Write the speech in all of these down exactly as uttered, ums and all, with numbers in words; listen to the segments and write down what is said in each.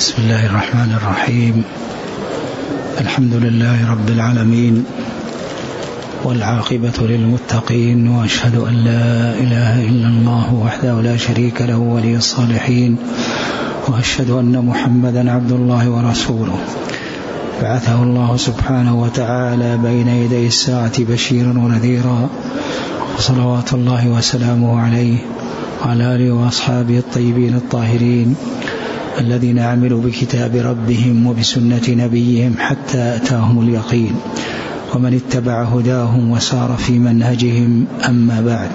بسم الله الرحمن الرحيم. الحمد لله رب العالمين، والعاقبة للمتقين، وأشهد أن لا إله إلا الله وحده لا شريك له ولي الصالحين، وأشهد أن محمدا عبد الله ورسوله بعثه الله سبحانه وتعالى بين يدي الساعة بشيرا ونذيرا، وصلوات الله وسلامه عليه وعلى آله وأصحابه الطيبين الطاهرين الذين عملوا بكتاب ربهم وبسنة نبيهم حتى أتاهم اليقين، ومن اتبع هداهم وسار في منهجهم. أما بعد،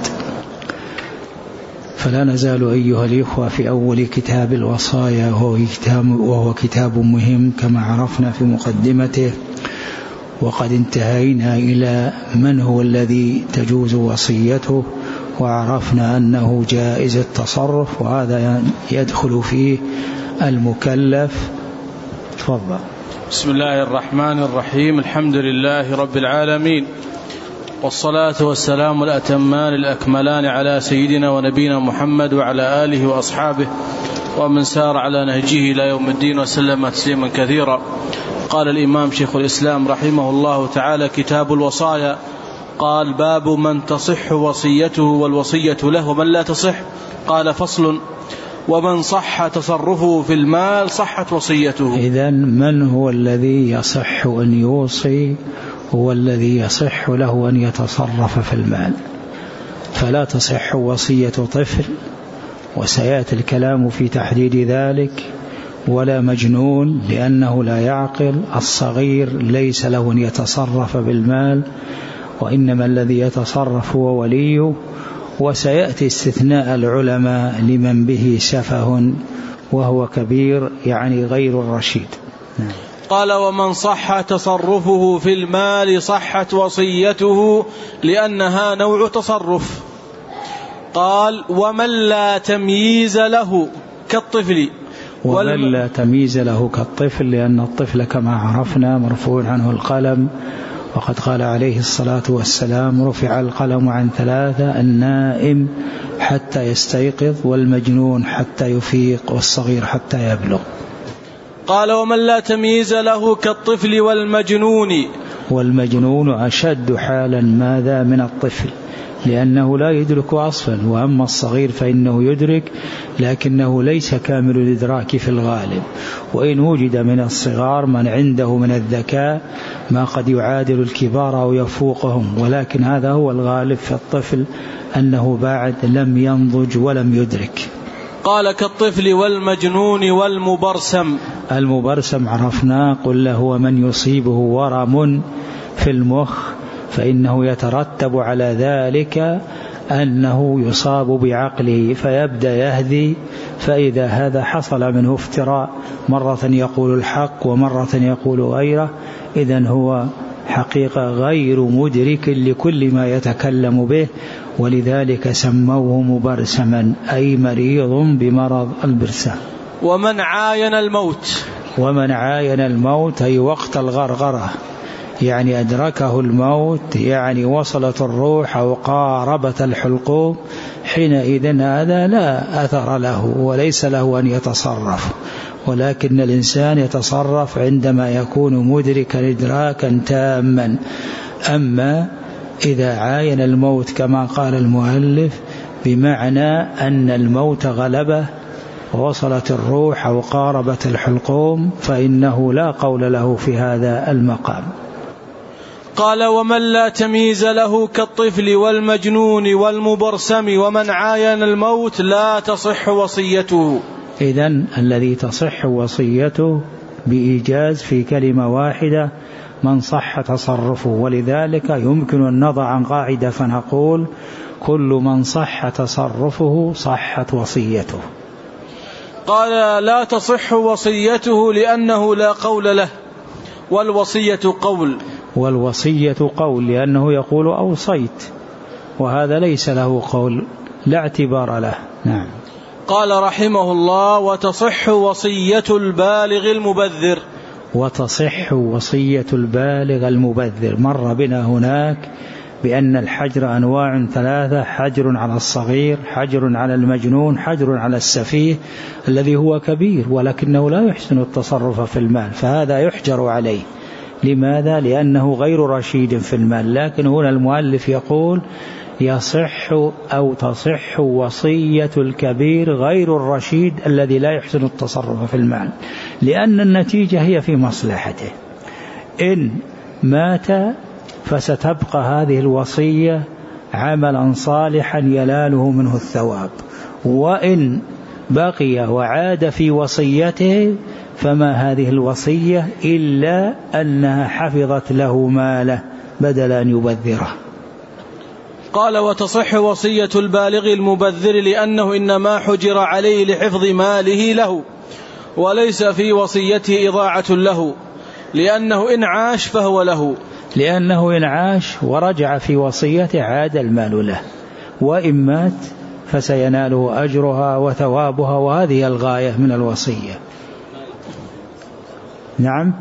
فلا نزال أيها الإخوة في أول كتاب الوصايا، وهو كتاب, وهو كتاب مهم كما عرفنا في مقدمته، وقد انتهينا إلى من هو الذي تجوز وصيته، وعرفنا أنه جائز التصرف، وهذا يدخل فيه المكلف. تفضل. بسم الله الرحمن الرحيم. الحمد لله رب العالمين، والصلاة والسلام الأتمان الأكملان على سيدنا ونبينا محمد وعلى آله وأصحابه ومن سار على نهجه إلى يوم الدين وسلم تسليما كثيرا. قال الإمام شيخ الإسلام رحمه الله تعالى: كتاب الوصايا. قال: باب من تصح وصيته والوصية له ومن لا تصح. قال: فصل: ومن صح تصرفه في المال صحت وصيته. إذن من هو الذي يصح أن يوصي؟ هو الذي يصح له أن يتصرف في المال، فلا تصح وصية طفل، وسيأتي الكلام في تحديد ذلك، ولا مجنون لأنه لا يعقل. الصغير ليس له أن يتصرف بالمال، وإنما الذي يتصرف هو وليه. وسيأتي استثناء العلماء لمن به سفه وهو كبير، يعني غير الرشيد. قال: ومن صح تصرفه في المال صحت وصيته لأنها نوع تصرف. قال: ومن لا تمييز له كالطفل. ومن لا تمييز له كالطفل، لأن الطفل كما عرفنا مرفوع عنه القلم، وقد قال عليه الصلاة والسلام: رفع القلم عن ثلاثة: النائم حتى يستيقظ، والمجنون حتى يفيق، والصغير حتى يبلغ. قال: ومن لا تمييز له كالطفل والمجنون. والمجنون أشد حالا ماذا من الطفل، لأنه لا يدرك أصلا، وأما الصغير فإنه يدرك لكنه ليس كامل الإدراك في الغالب، وإن وجد من الصغار من عنده من الذكاء ما قد يعادل الكبار أو يفوقهم، ولكن هذا هو الغالب في الطفل، أنه بعد لم ينضج ولم يدرك. قال: كالطفل والمجنون والمبرسم. المبرسم عرفنا، قل هو من يصيبه ورم في المخ، فإنه يترتب على ذلك أنه يصاب بعقله فيبدأ يهدي، فإذا هذا حصل منه افتراء، مرة يقول الحق ومرة يقول غيره، إذن هو حقيقة غير مدرك لكل ما يتكلم به، ولذلك سموه مبرسما، أي مريض بمرض البرسام. ومن عاين الموت. ومن عاين الموت أي وقت الغرغرة، يعني أدركه الموت، يعني وصلت الروح أو قاربت الحلقوم، حينئذ هذا لا أثر له وليس له أن يتصرف، ولكن الإنسان يتصرف عندما يكون مدركا إدراكا تاما. أما إذا عاين الموت كما قال المؤلف بمعنى أن الموت غلبه ووصلت الروح أو قاربت الحلقوم، فإنه لا قول له في هذا المقام. قال: ومن لا تمييز له كالطفل والمجنون والمبرسم ومن عاين الموت لا تصح وصيته. إذن الذي تصح وصيته بإيجاز في كلمة واحدة من صح تصرفه، ولذلك يمكن أن نضع عن قاعدة فنقول: كل من صح تصرفه صحت وصيته. قال: لا تصح وصيته لأنه لا قول له، والوصية قول. والوصية قول لأنه يقول أوصيت، وهذا ليس له قول، لا اعتبار له. نعم. قال رحمه الله: وتصح وصية البالغ المبذر. وتصح وصية البالغ المبذر، مر بنا هناك بأن الحجر أنواع ثلاثة: حجر على الصغير، حجر على المجنون، حجر على السفيه الذي هو كبير ولكنه لا يحسن التصرف في المال، فهذا يحجر عليه. لماذا؟ لأنه غير رشيد في المال. لكن هنا المؤلف يقول يصح أو تصح وصية الكبير غير الرشيد الذي لا يحسن التصرف في المال، لأن النتيجة هي في مصلحته. إن مات فستبقى هذه الوصية عملا صالحا يناله منه الثواب، وإن بقي وعاد في وصيته فما هذه الوصية إلا أنها حفظت له ماله بدل أن يبذره. قال: وتصح وصية البالغ المبذر لأنه إنما حجر عليه لحفظ ماله له، وليس في وصيته إضاعة له، لأنه إن عاش فهو له، لأنه إن عاش ورجع في وصيته عاد المال له، وإن مات فسيناله أجرها وثوابها، وهذه الغاية من الوصية. نعم،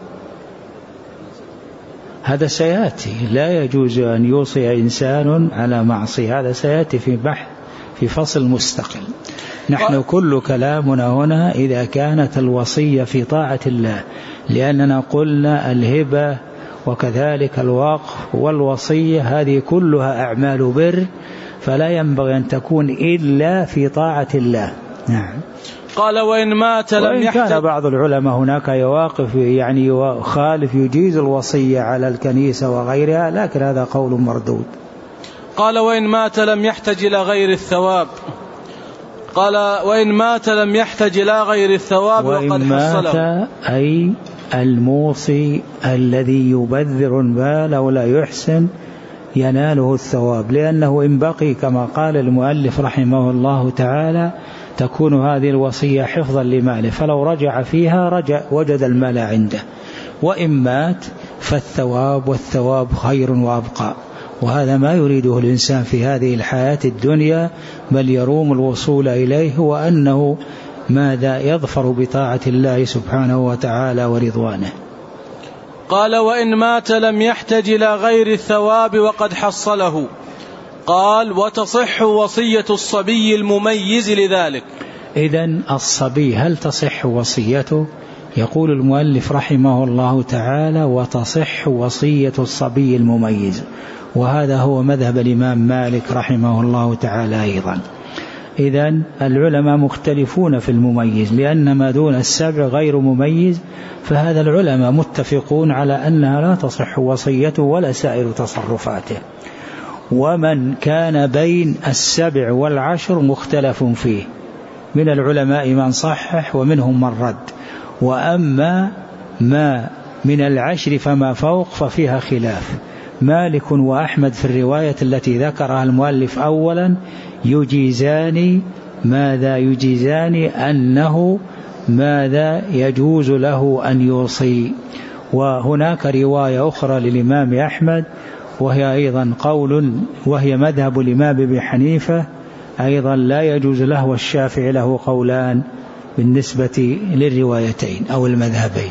هذا سيأتي. لا يجوز أن يوصي إنسان على معصية، هذا سيأتي في بحث في فصل مستقل. نحن كل كلامنا هنا إذا كانت الوصية في طاعة الله، لأننا قلنا الهبة وكذلك الوقف والوصية هذه كلها أعمال بر، فلا ينبغي أن تكون إلا في طاعة الله. نعم. قال: وإن مات لم يحتج. كان بعض العلماء هناك يواقف يعني يخالف يجيز الوصية على الكنيسة وغيرها، لكن هذا قول مردود. قال: وإن مات لم يحتج إلى غير الثواب. قال: وإن مات لم يحتج إلى غير الثواب وقد حصله. وإن مات أي الموصي الذي يبذر المال ولا يحسن يناله الثواب، لأنه إن بقي كما قال المؤلف رحمه الله تعالى تكون هذه الوصية حفظا لماله، فلو رجع فيها رجع وجد المال عنده. وإن مات فالثواب والثواب خير وأبقى، وهذا ما يريده الإنسان في هذه الحياة الدنيا، بل يروم الوصول إليه، وأنه ماذا يظفر بطاعة الله سبحانه وتعالى ورضوانه. قال: وإن مات لم يحتج إلى غير الثواب وقد حصله. قال: وتصح وصية الصبي المميز لذلك. إذن الصبي هل تصح وصيته؟ يقول المؤلف رحمه الله تعالى: وتصح وصية الصبي المميز، وهذا هو مذهب الإمام مالك رحمه الله تعالى أيضا. إذن العلماء مختلفون في المميز، لأن ما دون السبع غير مميز، فهذا العلماء متفقون على أنها لا تصح وصيته ولا سائر تصرفاته. ومن كان بين السبع والعشر مختلف فيه، من العلماء من صحح ومنهم من رد. وأما ما من العشر فما فوق ففيها خلاف. مالك وأحمد في الرواية التي ذكرها المؤلف أولا يجيزان ماذا يجيزان أنه ماذا يجوز له أن يوصي. وهناك رواية أخرى للإمام أحمد وهي أيضا قول وهي مذهب الإمام أبي حنيفة أيضا لا يجوز له، والشافعي له قولان بالنسبة للروايتين أو المذهبين.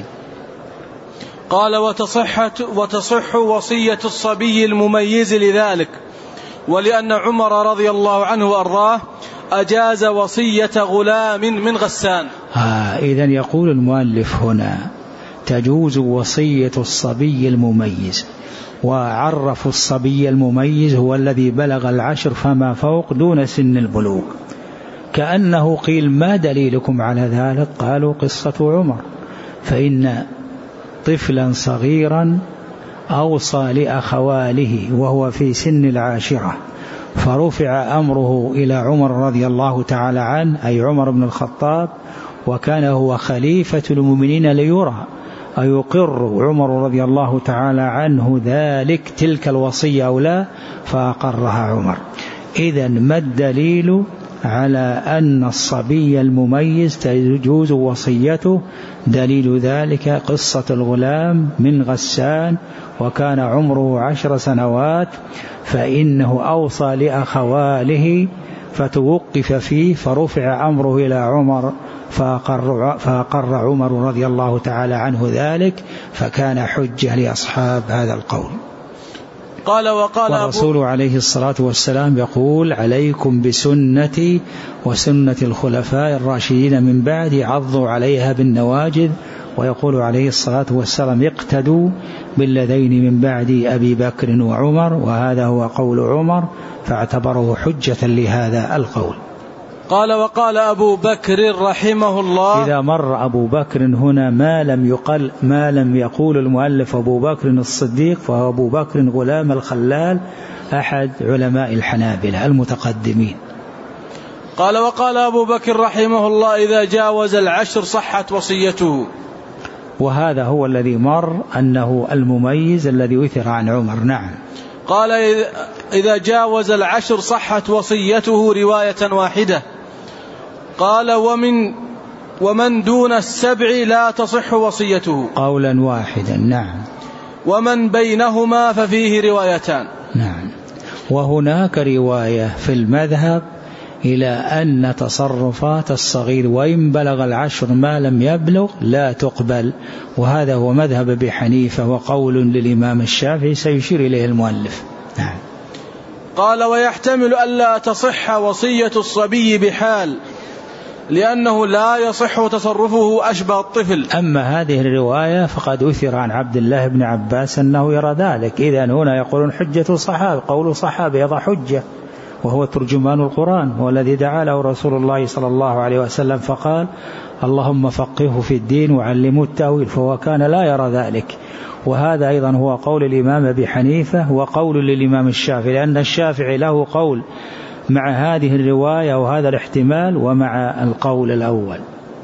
قال: وتصح, وتصح وصية الصبي المميز لذلك، ولأن عمر رضي الله عنه وأرضاه أجاز وصية غلام من غسان. آه إذن يقول المؤلف هنا تجوز وصية الصبي المميز، وعرف الصبي المميز هو الذي بلغ العشر فما فوق دون سن البلوغ، كأنه قيل: ما دليلكم على ذلك؟ قالوا: قصة عمر، فإن طفلا صغيرا أوصى لأخواله وهو في سن العاشرة، فرفع أمره إلى عمر رضي الله تعالى عنه، أي عمر بن الخطاب، وكان هو خليفة المؤمنين ليرى أيقر عمر رضي الله تعالى عنه ذلك تلك الوصية أو لا، فأقرها عمر. إذن ما الدليل على أن الصبي المميز تجوز وصيته؟ دليل ذلك قصة الغلام من غسان، وكان عمره عشر سنوات، فإنه أوصى لأخواله فتوقف فيه، فرفع أمره إلى عمر فأقر, فأقر عمر رضي الله تعالى عنه ذلك، فكان حجة لأصحاب هذا القول. قال وقال والرسول عليه الصلاة والسلام يقول عليكم بسنتي وسنة الخلفاء الراشدين من بعدي عضوا عليها بالنواجذ. ويقول عليه الصلاة والسلام اقتدوا بالذين من بعد أبي بكر وعمر، وهذا هو قول عمر فاعتبره حجة لهذا القول. قال وقال أبو بكر رحمه الله إذا مر أبو بكر هنا ما لم يقل ما لم يقول المؤلف أبو بكر الصديق فهو أبو بكر غلام الخلال أحد علماء الحنابلة المتقدمين. قال وقال أبو بكر رحمه الله إذا جاوز العشر صحت وصيته، وهذا هو الذي مر أنه المميز الذي وثر عن عمر. نعم. قال إذا جاوز العشر صحت وصيته رواية واحدة. قال ومن ومن دون السبع لا تصح وصيته قولا واحدا. نعم. ومن بينهما ففيه روايتان. نعم. وهناك رواية في المذهب إلى أن تصرفات الصغير وإن بلغ العشر ما لم يبلغ لا تقبل، وهذا هو مذهب أبي حنيفة وقول للإمام الشافعي سيشير إليه المؤلف. نعم. قال ويحتمل ألا تصح وصية الصبي بحال لأنه لا يصح تصرفه أشبه الطفل. أما هذه الرواية فقد أثر عن عبد الله بن عباس أنه يرى ذلك. إذن هنا يقولون حجة الصحابة، قول صحابة يضع حجة، وهو ترجمان القرآن، هو الذي دعا له رسول الله صلى الله عليه وسلم فقال اللهم فقهه في الدين وعلمه التأويل، فهو كان لا يرى ذلك. وهذا أيضا هو قول الإمام أبي حنيفة وقول للإمام الشافعي، لأن الشافعي له قول مع هذه الرواية وهذا الاحتمال ومع القول الأول.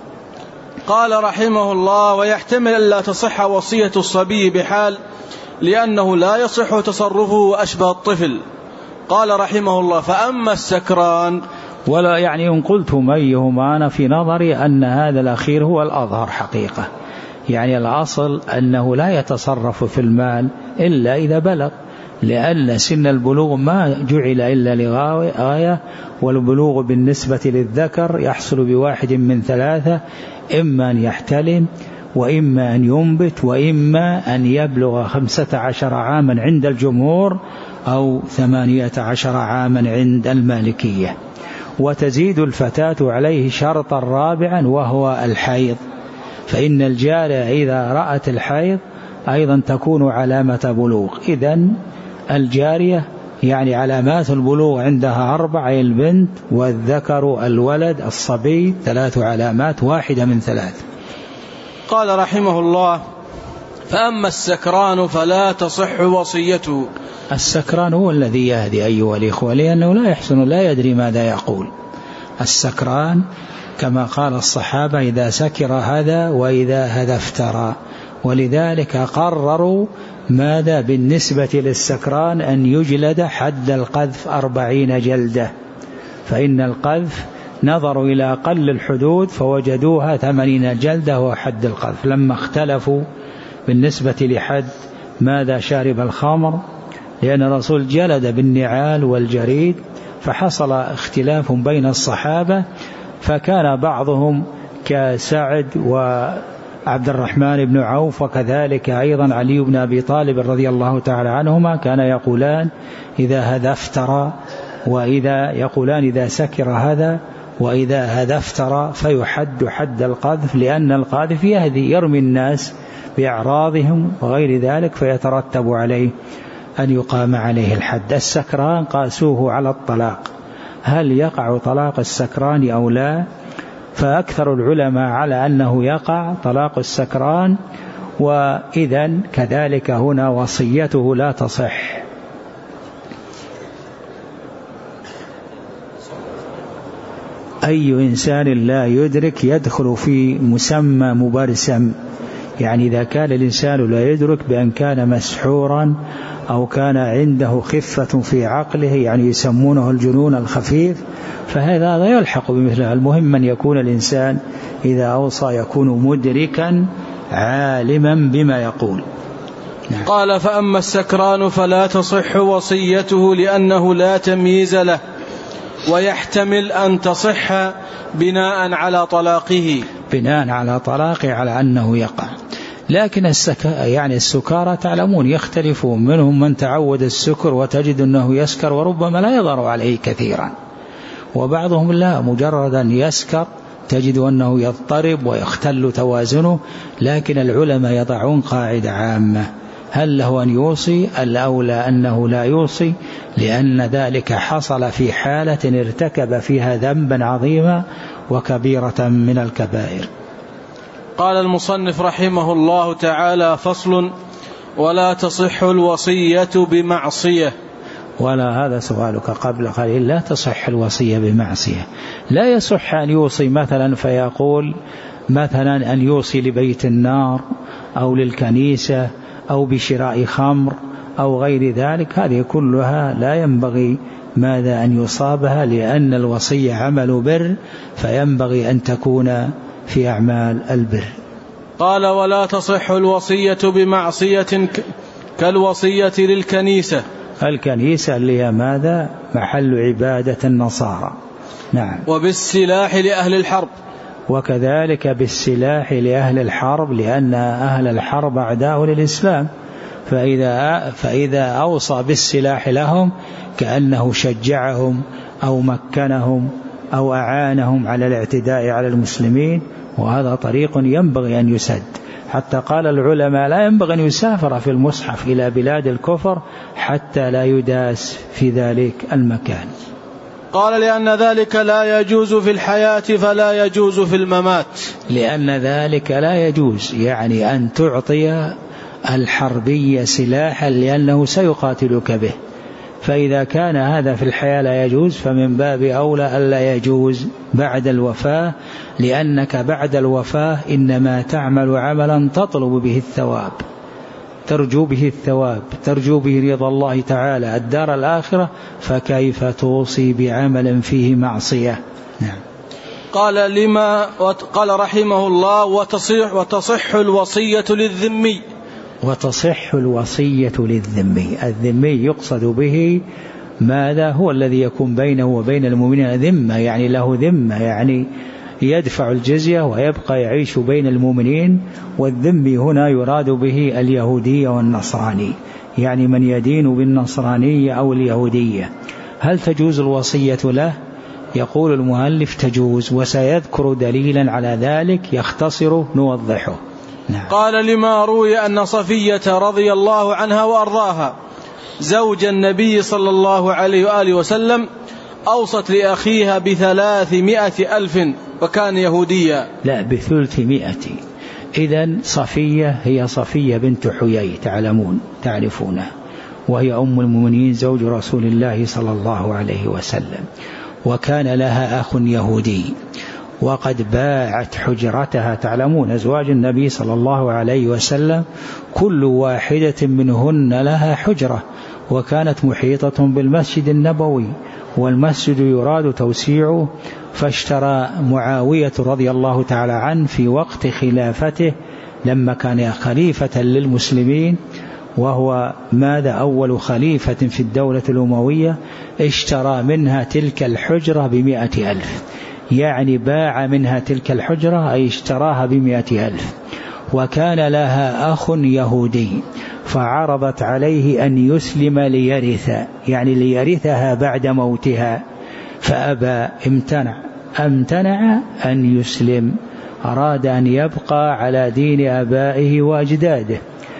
قال رحمه الله ويحتمل ألا تصح وصية الصبي بحال لأنه لا يصح تصرفه أشبه الطفل. قال رحمه الله فأما السكران، ولا يعني إن قلت أيهما، أنا في نظري أن هذا الأخير هو الأظهر حقيقة. يعني الأصل أنه لا يتصرف في المال إلا إذا بلغ، لأن سن البلوغ ما جعل إلا لغاية، والبلوغ بالنسبة للذكر يحصل بواحد من ثلاثة، إما أن يحتلم وإما أن ينبت وإما أن يبلغ خمسة عشر عاما عند الجمهور أو ثمانية عشر عاما عند المالكية. وتزيد الفتاة عليه شرطا رابعا وهو الحيض، فإن الجارية إذا رأت الحيض أيضا تكون علامة بلوغ. إذن الجارية يعني علامات البلوغ عندها أربع، البنت والذكر الولد الصبي ثلاث علامات واحدة من ثلاث. قال رحمه الله فأما السكران فلا تصح وصيته. السكران هو الذي يهدي أيها الإخوة، لأنه لا يحسن لا يدري ماذا يقول. السكران كما قال الصحابة إذا سكر هذا وإذا هذا افترى، ولذلك قرروا ماذا بالنسبة للسكران أن يجلد حد القذف أربعين جلدة، فإن القذف نظروا إلى أقل الحدود فوجدوها ثمانين جلدة وحد القذف. لما اختلفوا بالنسبة لحد ماذا شارب الخمر، لأن الرسول جلد بالنعال والجريد، فحصل اختلاف بين الصحابة، فكان بعضهم كسعد وعبد الرحمن بن عوف وكذلك أيضا علي بن أبي طالب رضي الله تعالى عنهما كان يقولان إذا هذا افترى، وإذا يقولان إذا سكر هذا، وإذا هذا افترى فيحد حد القذف، لأن القاذف يهدي يرمي الناس بأعراضهم وغير ذلك فيترتب عليه أن يقام عليه الحد. السكران قاسوه على الطلاق، هل يقع طلاق السكران أو لا؟ فأكثر العلماء على أنه يقع طلاق السكران، وإذن كذلك هنا وصيته لا تصح. أي إنسان لا يدرك يدخل في مسمى مبرسم، يعني إذا كان الإنسان لا يدرك بأن كان مسحورا أو كان عنده خفة في عقله، يعني يسمونه الجنون الخفيف، فهذا لا يلحق بمثله. المهم أن يكون الإنسان إذا أوصى يكون مدركا عالما بما يقول. نعم. قال فأما السكران فلا تصح وصيته لأنه لا تمييز له، ويحتمل أن تصح بناء على طلاقه، بناء على طلاقه على أنه يقع، لكن السك... يعني السكارى تعلمون يختلفون، منهم من تعود السكر وتجد أنه يسكر وربما لا يضر عليه كثيرا، وبعضهم لا، مجرد أن يسكر تجد أنه يضطرب ويختل توازنه. لكن العلماء يضعون قاعدة عامة: هل له أن يوصي؟ الأولى أنه لا يوصي، لأن ذلك حصل في حالة ارتكب فيها ذنبا عظيما وكبيرة من الكبائر. قال المصنف رحمه الله تعالى: فصل: ولا تصح الوصية بمعصية. ولا، هذا سؤالك قبل قليل، لا تصح الوصية بمعصية. لا يصح أن يوصي مثلا فيقول مثلا أن يوصي لبيت النار أو للكنيسة أو بشراء خمر أو غير ذلك، هذه كلها لا ينبغي ماذا أن يصابها، لأن الوصية عمل بر، فينبغي أن تكون في أعمال البر. قال: ولا تصح الوصية بمعصية كالوصية للكنيسة. الكنيسة اللي هي ماذا؟ محل عبادة النصارى. نعم. وبالسلاح لأهل الحرب. وكذلك بالسلاح لأهل الحرب، لأن أهل الحرب أعداء للإسلام، فإذا, فإذا أوصى بالسلاح لهم كأنه شجعهم أو مكنهم أو أعانهم على الاعتداء على المسلمين، وهذا طريق ينبغي أن يسد. حتى قال العلماء: لا ينبغي أن يسافر في المصحف إلى بلاد الكفر حتى لا يداس في ذلك المكان. قال: لأن ذلك لا يجوز في الحياة فلا يجوز في الممات. لأن ذلك لا يجوز، يعني أن تعطي الحربي سلاحا لأنه سيقاتلك به، فإذا كان هذا في الحياة لا يجوز، فمن باب أولى ألا يجوز بعد الوفاة، لأنك بعد الوفاة إنما تعمل عملا تطلب به الثواب، ترجو به الثواب، ترجو به رضا الله تعالى الدار الآخرة، فكيف توصي بعمل فيه معصية؟ نعم. قال: لما قال رحمه الله: وتصح, وتصح الوصية للذمي. وتصح الوصية للذمي. الذمي يقصد به ماذا؟ هو الذي يكون بينه وبين المؤمنين ذمة، يعني له ذمة، يعني يدفع الجزية ويبقى يعيش بين المؤمنين. والذمي هنا يراد به اليهودية والنصراني، يعني من يدين بالنصرانية أو اليهودية. هل تجوز الوصية له؟ يقول المؤلف: تجوز، وسيذكر دليلا على ذلك يختصر نوضحه. نعم. قال: لما روي أن صفية رضي الله عنها وأرضاها زوج النبي صلى الله عليه وآله وسلم أوصت لأخيها بثلاثمائة ألف وكان يهوديا. لا، بثلثمائة. إذن صفية هي صفية بنت حيي، تعلمون تعرفونها، وهي أم المؤمنين زوج رسول الله صلى الله عليه وسلم، وكان لها أخ يهودي، وقد باعت حجرتها. تعلمون أزواج النبي صلى الله عليه وسلم كل واحدة منهن لها حجرة، وكانت محيطة بالمسجد النبوي، والمسجد يراد توسيعه. فاشترى معاوية رضي الله تعالى عنه في وقت خلافته لما كان خليفة للمسلمين، وهو ماذا؟ أول خليفة في الدولة الأموية، اشترى منها تلك الحجرة بمئة ألف، يعني باع منها تلك الحجرة، أي اشتراها بمئة ألف. وكان لها أخ يهودي، فعرضت عليه أن يسلم ليرث، يعني ليرثها بعد موتها، فأبى، امتنع امتنع أن يسلم، أراد أن يبقى على دين آبائه وأجداده،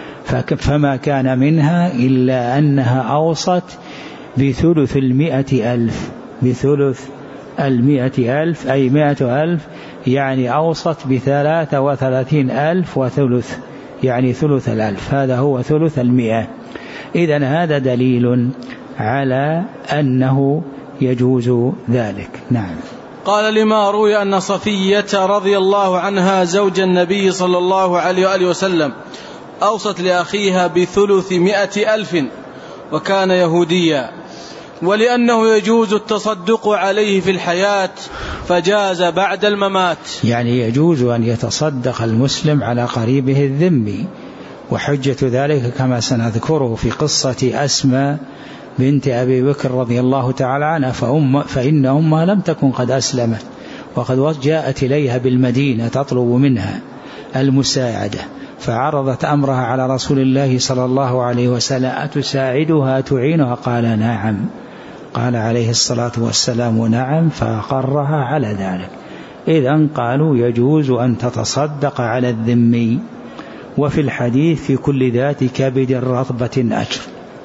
فما كان منها إلا أنها أوصت بثلث المئة ألف، بثلث المئة ألف، أي مئة ألف، يعني أوصت بثلاثة وثلاثين ألف وثلث، يعني ثلث الألف، هذا هو ثلث المئة. إذن هذا دليل على أنه يجوز ذلك. نعم. قال: لما روي أن صفية رضي الله عنها زوج النبي صلى الله عليه وآله وسلم أوصت لأخيها بثلث مئة ألف وكان يهوديا، ولأنه يجوز التصدق عليه في الحياة فجاز بعد الممات. يعني يجوز أن يتصدق المسلم على قريبه الذمي، وحجة ذلك كما سنذكره في قصة أسماء بنت أبي بكر رضي الله تعالى عنها، فأم فإن أمها لم تكن قد أسلمت، وقد جاءت إليها بالمدينة تطلب منها المساعدة، فعرضت أمرها على رسول الله صلى الله عليه وسلم: أتساعدها تعينها؟ قال: نعم. قال عليه الصلاة والسلام: نعم، فأقرها على ذلك. إذن قالوا يجوز أن تتصدق على الذمي. وفي الحديث: في كل ذات كبد رطبة أجر.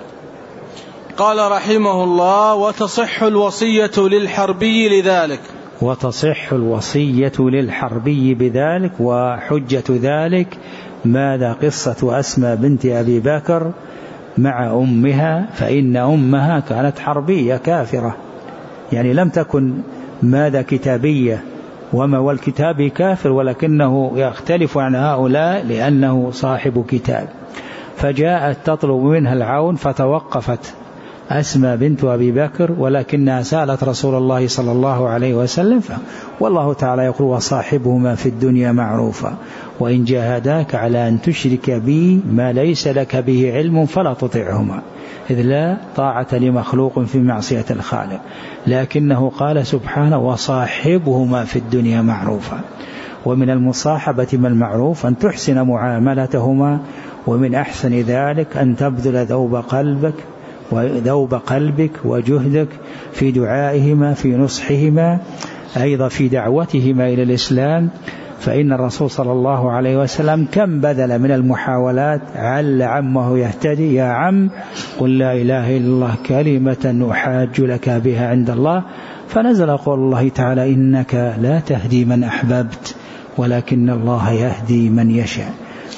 قال رحمه الله: وتصح الوصية للحربي لذلك. وتصح الوصية للحربي بذلك. وحجة ذلك ماذا؟ قصة أسماء بنت أبي بكر مع أمها، فإن أمها كانت حربية كافرة، يعني لم تكن ماذا كتابية، وما والكتاب كافر، ولكنه يختلف عن هؤلاء لأنه صاحب كتاب. فجاءت تطلب منها العون، فتوقفت أسماء بنت أبي بكر، ولكنها سألت رسول الله صلى الله عليه وسلم، والله تعالى يقول: وصاحبهما في الدنيا معروفا، وإن جاهداك على أن تشرك بي ما ليس لك به علم فلا تطعهما، إذ لا طاعة لمخلوق في معصية الخالق. لكنه قال سبحانه: وصاحبهما في الدنيا معروفا. ومن المصاحبة ما المعروف أن تحسن معاملتهما، ومن أحسن ذلك أن تبذل ذوب قلبك وذوب قلبك وجهدك في دعائهما، في نصحهما، أيضا في دعوتهما إلى الإسلام. فإن الرسول صلى الله عليه وسلم كم بذل من المحاولات عل عمه يهتدي: يا عم قل لا إله إلا الله كلمة أحاج لك بها عند الله. فنزل قول الله تعالى: إنك لا تهدي من أحببت ولكن الله يهدي من يشاء.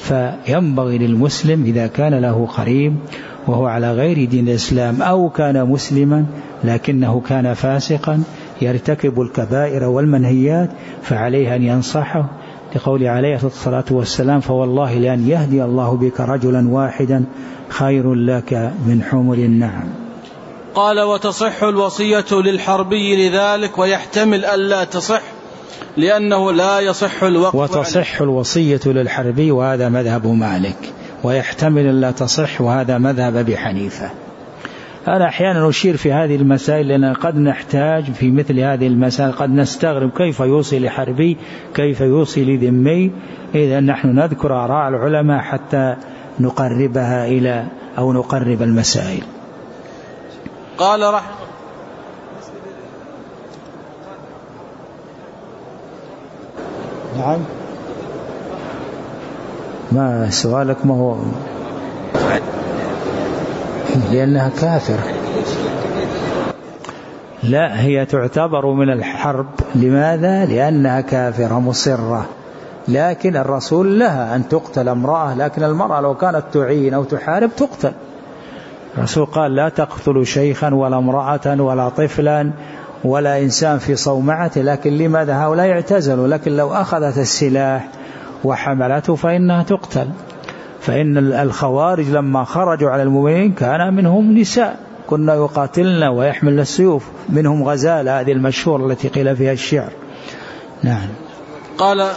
فينبغي للمسلم إذا كان له قريب وهو على غير دين الإسلام، أو كان مسلما لكنه كان فاسقا يرتكب الكبائر والمنهيات، فعليه أن ينصحه، لقول عليه الصلاة والسلام: فوالله لأن يهدي الله بك رجلا واحدا خير لك من حمر النعم. قال: وتصح الوصية للحربي لذلك، ويحتمل ألا تصح لأنه لا يصح الوقف. وتصح الوصية للحربي، وهذا مذهب مالك، ويحتمل ألا تصح، وهذا مذهب أبي حنيفة. أنا أحيانا أشير في هذه المسائل لأن قد نحتاج في مثل هذه المسائل، قد نستغرب كيف يوصي لحربي، كيف يوصي لذمي. إذا نحن نذكر آراء العلماء حتى نقربها إلى أو نقرب المسائل. قال رحمه نعم. ما سؤالك؟ ما هو لأنها كافرة. لا، هي تعتبر من الحرب. لماذا؟ لأنها كافرة مصرة، لكن الرسول لها أن تقتل امرأة، لكن المرأة لو كانت تعين أو تحارب تقتل. الرسول قال: لا تقتلوا شيخا ولا امرأة ولا طفلا ولا إنسان في صومعته. لكن لماذا هؤلاء يعتزلوا؟ لكن لو أخذت السلاح وحملته فإنها تقتل. فإن الخوارج لما خرجوا على المؤمنين كان منهم نساء كنا يقاتلن ويحمل السيوف، منهم غزالة هذه المشهورة التي قيل فيها الشعر. نعم. قال: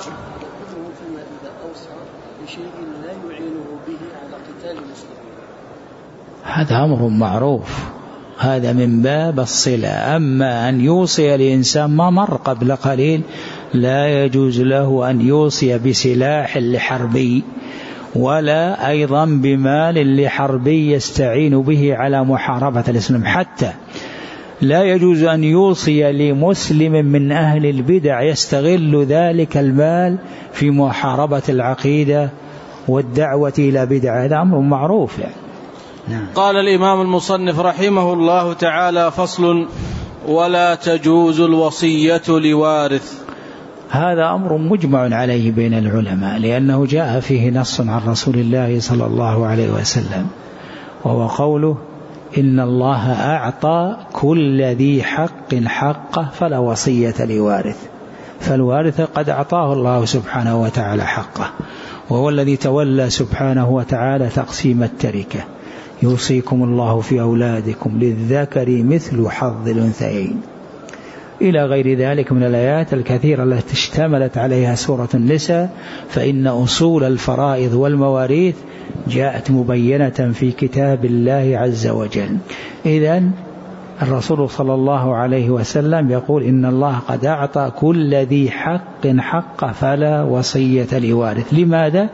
هذا أمر معروف، هذا من باب الصلة. أما أن يوصي الإنسان ما مر قبل قليل، لا يجوز له أن يوصي بسلاح لحربي، ولا أيضا بمال لحربي يستعين به على محاربة الإسلام. حتى لا يجوز أن يوصي لمسلم من أهل البدع يستغل ذلك المال في محاربة العقيدة والدعوة إلى بدع. هذا أمر معروف يعني. نعم. قال الإمام المصنف رحمه الله تعالى: فصل: ولا تجوز الوصية لوارث. هذا أمر مجمع عليه بين العلماء، لأنه جاء فيه نص عن رسول الله صلى الله عليه وسلم، وهو قوله: إن الله أعطى كل ذي حق حقه فلا وصية لوارث. فالوارث قد أعطاه الله سبحانه وتعالى حقه، وهو الذي تولى سبحانه وتعالى تقسيم التركة: يوصيكم الله في أولادكم للذكر مثل حظ الأنثيين، إلى غير ذلك من الآيات الكثيرة التي اشتملت عليها سورة النساء. فإن أصول الفرائض والمواريث جاءت مبينة في كتاب الله عز وجل. إذن الرسول صلى الله عليه وسلم يقول: إن الله قد أعطى كل ذي حق حقه فلا وصية لوارث. لماذا؟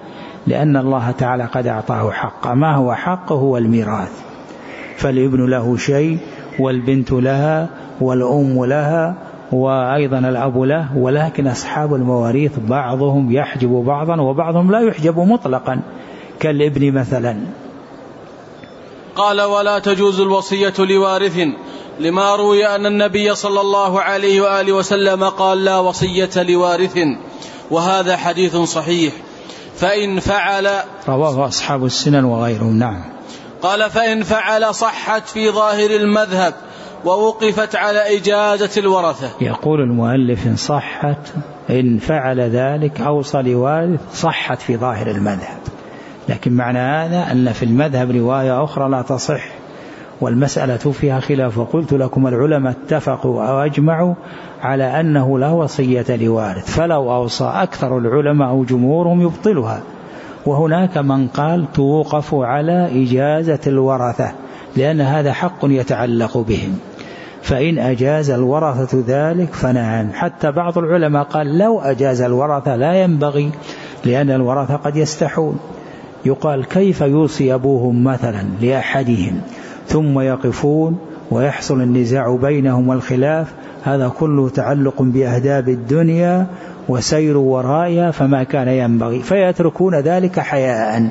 لأن الله تعالى قد أعطاه حقه. ما هو حقه؟ هو الميراث. فالابن له شيء، والبنت لها، والأم لها، وأيضا الأب له، ولكن أصحاب المواريث بعضهم يحجب بعضا وبعضهم لا يحجب مطلقا كالابن مثلا. قال: ولا تجوز الوصية لوارث، لما روي أن النبي صلى الله عليه وآله وسلم قال: لا وصية لوارث، وهذا حديث صحيح. فإن فعل، رواه أصحاب السنن وغيرهم. نعم. قال: فإن فعل صحت في ظاهر المذهب ووقفت على إجازة الورثة. يقول المؤلف: إن صحت، إن فعل ذلك أوصى لوارث صحت في ظاهر المذهب، لكن معنى هذا أن في المذهب رواية أخرى لا تصح، والمسألة فيها خلاف. وقلت لكم العلماء اتفقوا أو أجمعوا على أنه لا وصية لوارث، فلو أوصى أكثر العلماء أو جمهورهم يبطلها. وهناك من قال توقف على إجازة الورثة، لأن هذا حق يتعلق بهم، فإن أجاز الورثة ذلك فنعم. حتى بعض العلماء قال لو أجاز الورثة لا ينبغي، لأن الورثة قد يستحون. يقال: كيف يوصي أبوهم مثلا لأحدهم ثم يقفون ويحصل النزاع بينهم والخلاف؟ هذا كله تعلق بأهداب الدنيا وسير ورائها، فما كان ينبغي، فيتركون ذلك حياء.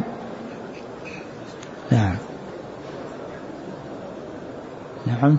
نعم. نعم.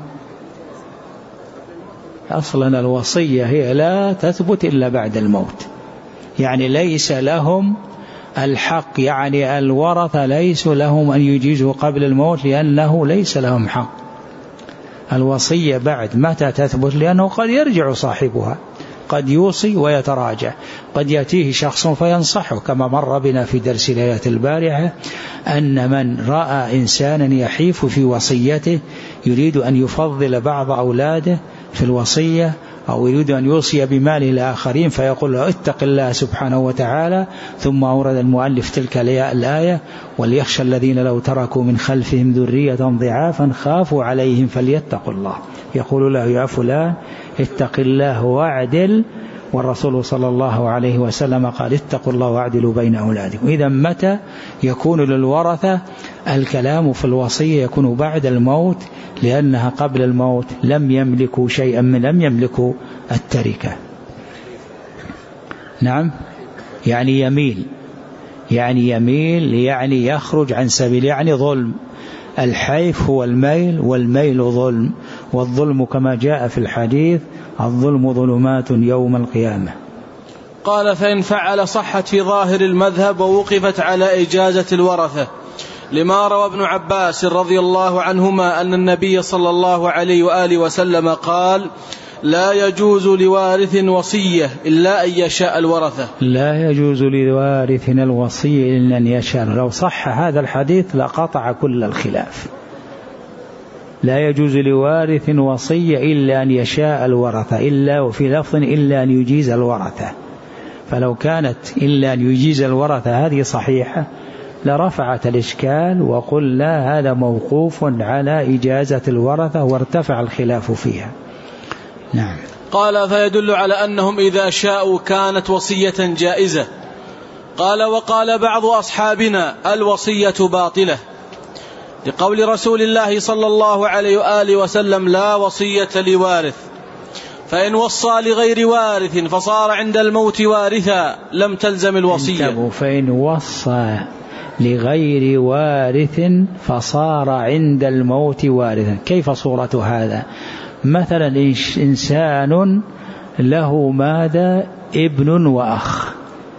أصلا الوصية هي لا تثبت إلا بعد الموت، يعني ليس لهم الحق، يعني الورثة ليس لهم أن يجيزوا قبل الموت، لأنه ليس لهم حق. الوصية بعد متى تثبت؟ لأنه قد يرجع صاحبها، قد يوصي ويتراجع، قد يأتيه شخص فينصحه، كما مر بنا في درس ليلة البارحة أن من رأى إنسانا يحيف في وصيته يريد أن يفضل بعض أولاده في الوصية، أو يريد أن يوصي بماله الآخرين، فيقول له: اتق الله سبحانه وتعالى. ثم أورد المؤلف تلك الآية: وليخشى الذين لو تركوا من خلفهم ذرية ضعافا خافوا عليهم فليتقوا الله. يقول له: يا فلان اتق الله واعدل، والرسول صلى الله عليه وسلم قال: اتقوا الله واعدلوا بين أولادكم. إذا متى يكون للورثة الكلام في الوصية؟ يكون بعد الموت، لأنها قبل الموت لم يملكوا شيئا من لم يملكوا التركة. نعم. يعني يميل، يعني يميل يعني يخرج عن سبيل، يعني ظلم. الحيف هو الميل، والميل ظلم، والظلم كما جاء في الحديث: الظلم ظلمات يوم القيامة. قال: فإن فعل صحت في ظاهر المذهب ووقفت على إجازة الورثة، لما روى ابن عباس رضي الله عنهما أن النبي صلى الله عليه وآله وسلم قال: لا يجوز لوارث وصية إلا أن يشاء الورثة. لا يجوز لوارث الوصية إلا أن يشاء. لو صح هذا الحديث لقطع كل الخلاف. لا يجوز لوارث وصية إلا أن يشاء الورثة، إلا وفي لفظ إلا أن يجيز الورثة. فلو كانت إلا أن يجيز الورثة هذه صحيحة لرفعت الإشكال، وقل لا، هذا موقوف على إجازة الورثة وارتفع الخلاف فيها. نعم. قال: فيدل على أنهم إذا شاءوا كانت وصية جائزة. قال: وقال بعض أصحابنا الوصية باطلة، لقول رسول الله صلى الله عليه وآله وسلم: لا وصية لوارث، فإن وصى لغير وارث فصار عند الموت وارثا لم تلزم الوصية. فإن وصى لغير وارث فصار عند الموت وارثا. كيف صورة هذا؟ مثلا إنسان له ماذا ابن وأخ،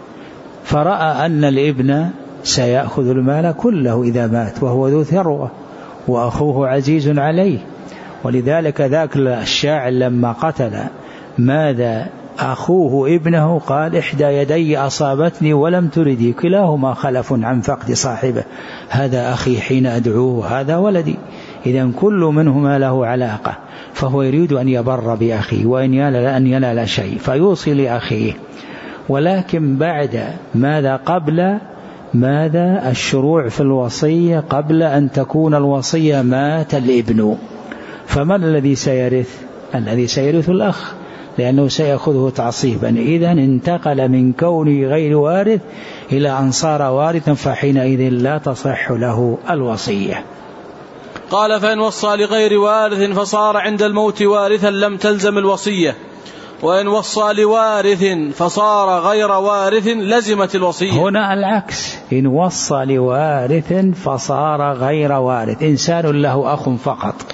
فرأى أن الابن سيأخذ المال كله إذا مات وهو ذو ثروة، وأخوه عزيز عليه، ولذلك ذاك الشاعر لما قتل ماذا أخوه ابنه قال: إحدى يدي أصابتني ولم تردي، كلاهما خلف عن فقد صاحبه، هذا أخي حين أدعوه، هذا ولدي. إذن كل منهما له علاقة، فهو يريد أن يبر بأخيه وأن ينال أن ينال شيء فيوصي لأخيه. ولكن بعد ماذا؟ قبل ماذا؟ الشروع في الوصية، قبل أن تكون الوصية مات الابن، فمن الذي سيرث؟ الذي سيرث الأخ، لأنه سيأخذه تعصيبا. إذن انتقل من كونه غير وارث إلى أن صار وارثا، فحينئذ لا تصح له الوصية. قال: فإن وصى لغير وارث فصار عند الموت وارثا لم تلزم الوصية، وإن وصى لوارث فصار غير وارث لزمت الوصية. هنا العكس، إن وصى لوارث فصار غير وارث. إنسان له أخ فقط،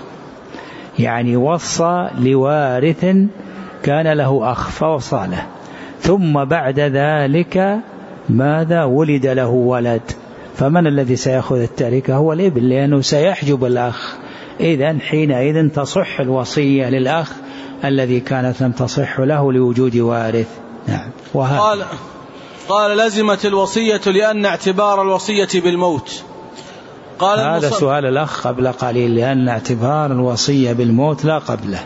يعني وصى لوارث كان له أخ فوصى له، ثم بعد ذلك ماذا؟ ولد له ولد، فمن الذي سيأخذ التركة؟ هو الابن، لأنه سيحجب الأخ. إذن حينئذ تصح الوصية للأخ الذي كانت لم تصح له لوجود وارث. نعم. قال قال لزمت الوصية لأن اعتبار الوصية بالموت. قال هذا سؤال الأخ قبل قليل، لأن اعتبار الوصية بالموت لا قبله.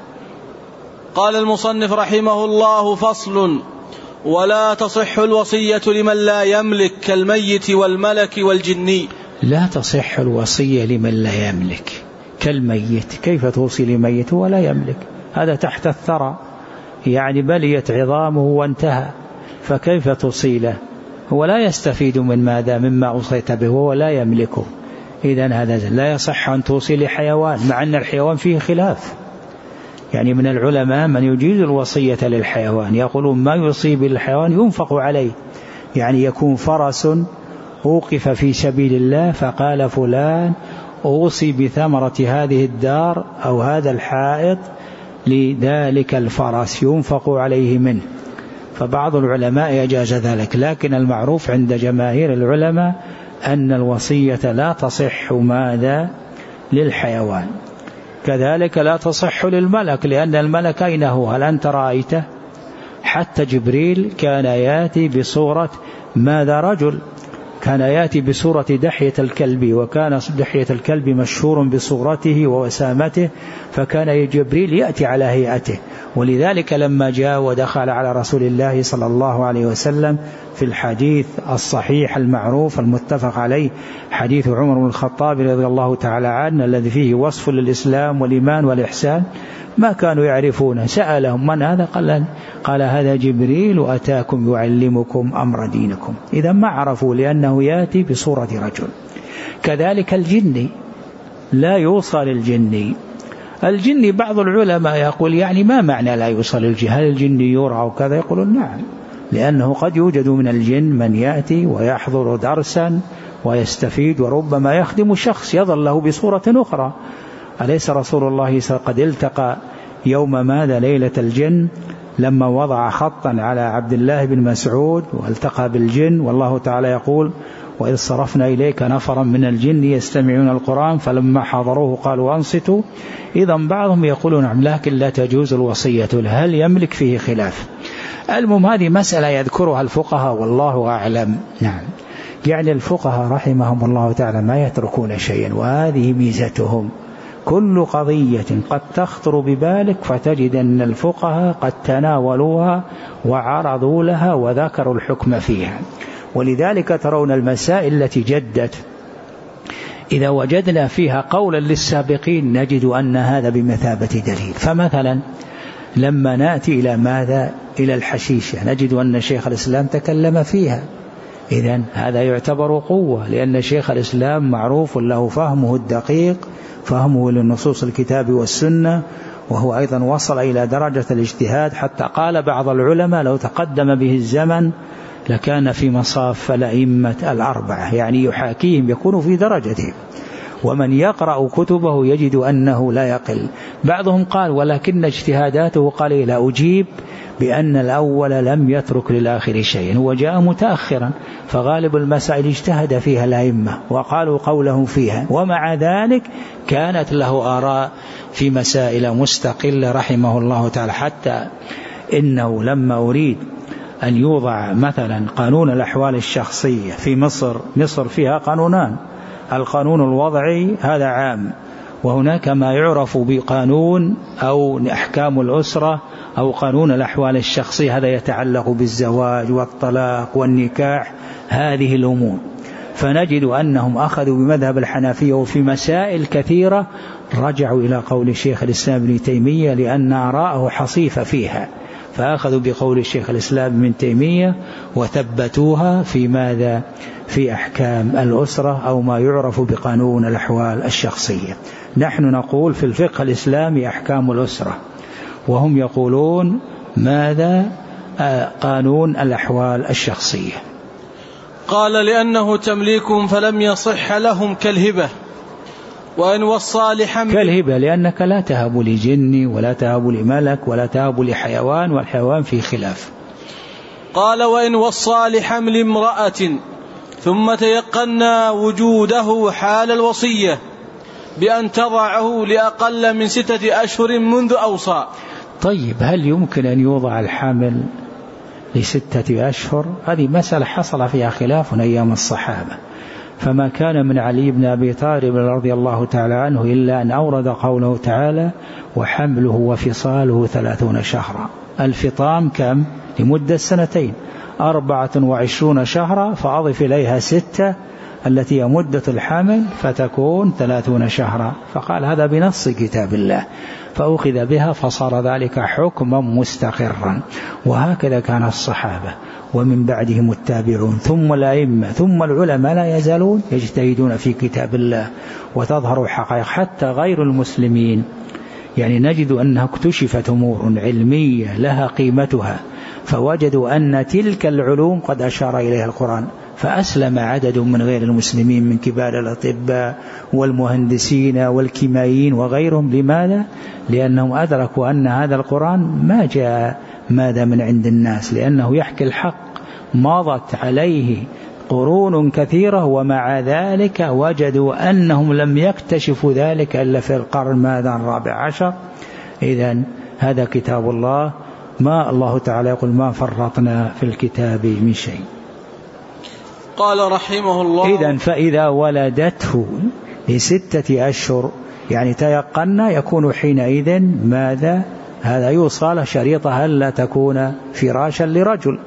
قال المصنف رحمه الله: فصل: ولا تصح الوصية لمن لا يملك كالميت والملك والجني. لا تصح الوصية لمن لا يملك كالميت. كيف توصي لميت ولا يملك؟ هذا تحت الثرى، يعني بليت عظامه وانتهى، فكيف توصي له؟ هو لا يستفيد من ماذا؟ مما أوصيت به وهو لا يملكه. إذن هذا لا يصح أن توصي لحيوان، مع أن الحيوان فيه خلاف. يعني من العلماء من يجيز الوصية للحيوان، يقولون ما يصيب الحيوان ينفق عليه، يعني يكون فرس أوقف في سبيل الله فقال فلان أوصي بثمرة هذه الدار أو هذا الحائط لذلك الفرس ينفق عليه منه، فبعض العلماء يجاز ذلك، لكن المعروف عند جماهير العلماء أن الوصية لا تصح ماذا؟ للحيوان. كذلك لا تصح للملك، لأن الملك أين هو؟ هل أنت رأيته؟ حتى جبريل كان يأتي بصورة ماذا؟ رجل، كان يأتي بصورة دحية الكلب، وكان دحية الكلب مشهور بصورته ووسامته، فكان جبريل يأتي على هيئته. ولذلك لما جاء ودخل على رسول الله صلى الله عليه وسلم في الحديث الصحيح المعروف المتفق عليه، حديث عمر بن الخطاب رضي الله تعالى عنه الذي فيه وصف للإسلام والإيمان والإحسان، ما كانوا يعرفونه، سألهم من هذا؟ قال, قال هذا جبريل وأتاكم يعلمكم أمر دينكم. إذا ما عرفوا، لأنه يأتي بصورة رجل. كذلك الجني لا يوصى للجني. الجني بعض العلماء يقول يعني ما معنى لا يوصى للجن؟ هل الجن يرعى وكذا؟ يقولون نعم، لأنه قد يوجد من الجن من يأتي ويحضر درسا ويستفيد، وربما يخدم شخص يظل له بصورة أخرى. أليس رسول الله قد التقى يوم ماذا؟ ليلة الجن، لما وضع خطا على عبد الله بن مسعود والتقى بالجن، والله تعالى يقول: وإذ صرفنا إليك نفرا من الجن يستمعون القرآن فلما حضروه قالوا أنصتوا. إذا بعضهم يقولون نعم، لكن لا تجوز الوصية له. هل يملك؟ فيه خلاف. المهم هذه مسألة يذكرها الفقهاء والله أعلم. نعم، يعني الفقهاء رحمهم الله تعالى ما يتركون شيئا، وهذه ميزتهم. كل قضية قد تخطر ببالك فتجد أن الفقهاء قد تناولوها وعرضوا لها وذكروا الحكم فيها. ولذلك ترون المسائل التي جدت إذا وجدنا فيها قولا للسابقين نجد أن هذا بمثابة دليل. فمثلا لما نأتي إلى ماذا؟ إلى الحشيشة، نجد أن شيخ الإسلام تكلم فيها، إذن هذا يعتبر قوة، لأن شيخ الإسلام معروف له فهمه الدقيق، فهمه للنصوص الكتاب والسنة، وهو أيضا وصل إلى درجة الاجتهاد، حتى قال بعض العلماء لو تقدم به الزمن لكان في مصاف الأئمة الأربعة، يعني يحاكيهم، يكون في درجته، ومن يقرأ كتبه يجد أنه لا يقل. بعضهم قال ولكن اجتهاداته قليلة. أجيب بأن الأول لم يترك للآخر شيئا، هو جاء متأخرا، فغالب المسائل اجتهد فيها الأئمة وقالوا قولهم فيها، ومع ذلك كانت له آراء في مسائل مستقلة رحمه الله تعالى. حتى إنه لما أريد أن يوضع مثلا قانون الأحوال الشخصية في مصر، مصر فيها قانونان، القانون الوضعي هذا عام، وهناك ما يعرف بقانون أو أحكام الأسرة أو قانون الأحوال الشخصية، هذا يتعلق بالزواج والطلاق والنكاح، هذه الأمور. فنجد أنهم أخذوا بمذهب الحنفية، وفي مسائل كثيرة رجعوا إلى قول شيخ الإسلام ابن تيمية، لأن آراءه حصيفة فيها، فأخذوا بقول الشيخ الإسلام ابن تيمية وثبتوها في ماذا؟ في أحكام الأسرة أو ما يعرف بقانون الأحوال الشخصية. نحن نقول في الفقه الإسلامي أحكام الأسرة، وهم يقولون ماذا؟ قانون الأحوال الشخصية. قال لأنه تمليك فلم يصح لهم كالهبة، وإن وصى لحمل كالهبة لأنك لا تهب لجن ولا تهب لملك ولا تهب لحيوان، والحيوان في خلاف. قال وإن وصى لحمل امرأة ثم تيقنا وجوده حال الوصية بأن تضعه لأقل من ستة أشهر منذ أوصى. طيب هل يمكن أن يوضع الحمل لستة أشهر؟ هذه مسألة حصل فيها خلاف أيام الصحابة، فما كان من علي بن أبي طالب رضي الله تعالى عنه إلا أن أورد قوله تعالى وحمله وفصاله ثلاثون شهرا. الفطام كم؟ لمدة سنتين، أربعة وعشرون شهرا، فأضف إليها ستة التي هي مدة الحمل فتكون ثلاثون شهرا، فقال هذا بنص كتاب الله، فأخذ بها فصار ذلك حكما مستقرا. وهكذا كان الصحابة ومن بعدهم التابعون ثم الأئمة ثم العلماء لا يزالون يجتهدون في كتاب الله وتظهر حقائق حتى غير المسلمين. يعني نجد أنها اكتشفت أمور علمية لها قيمتها، فوجدوا أن تلك العلوم قد أشار إليها القرآن، فأسلم عدد من غير المسلمين من كبار الأطباء والمهندسين والكيميائيين وغيرهم. لماذا؟ لأنهم أدركوا أن هذا القرآن ما جاء ماذا من عند الناس، لأنه يحكي الحق، مضت عليه قرون كثيرة ومع ذلك وجدوا أنهم لم يكتشفوا ذلك إلا في القرن ماذا الرابع عشر. إذن هذا كتاب الله، ما الله تعالى يقول ما فرطنا في الكتاب من شيء. قال رحمه الله إذن فإذا ولدته لستة أشهر يعني تيقنا يكون حينئذ ماذا؟ هذا يوصل شريطة ألا تكون فراشا لرجل.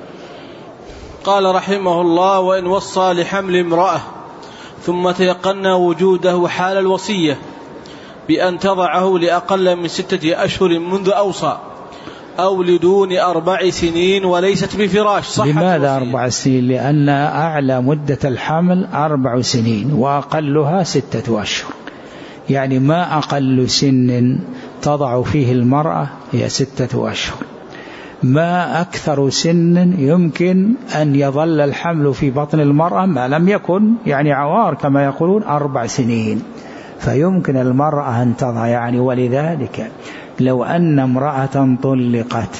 قال رحمه الله وإن وصى لحمل امرأة ثم تيقنا وجوده حال الوصية بأن تضعه لأقل من ستة أشهر منذ أوصى أو لدون أربع سنين وليست بفراش. صح. لماذا أربع سنين؟ لأن أعلى مدة الحمل أربع سنين وأقلها ستة أشهر، يعني ما أقل سن تضع فيه المرأة هي ستة أشهر، ما أكثر سن يمكن أن يظل الحمل في بطن المرأة ما لم يكن يعني عوار كما يقولون أربع سنين، فيمكن المرأة أن تضع يعني. ولذلك لو أن امرأة طلقت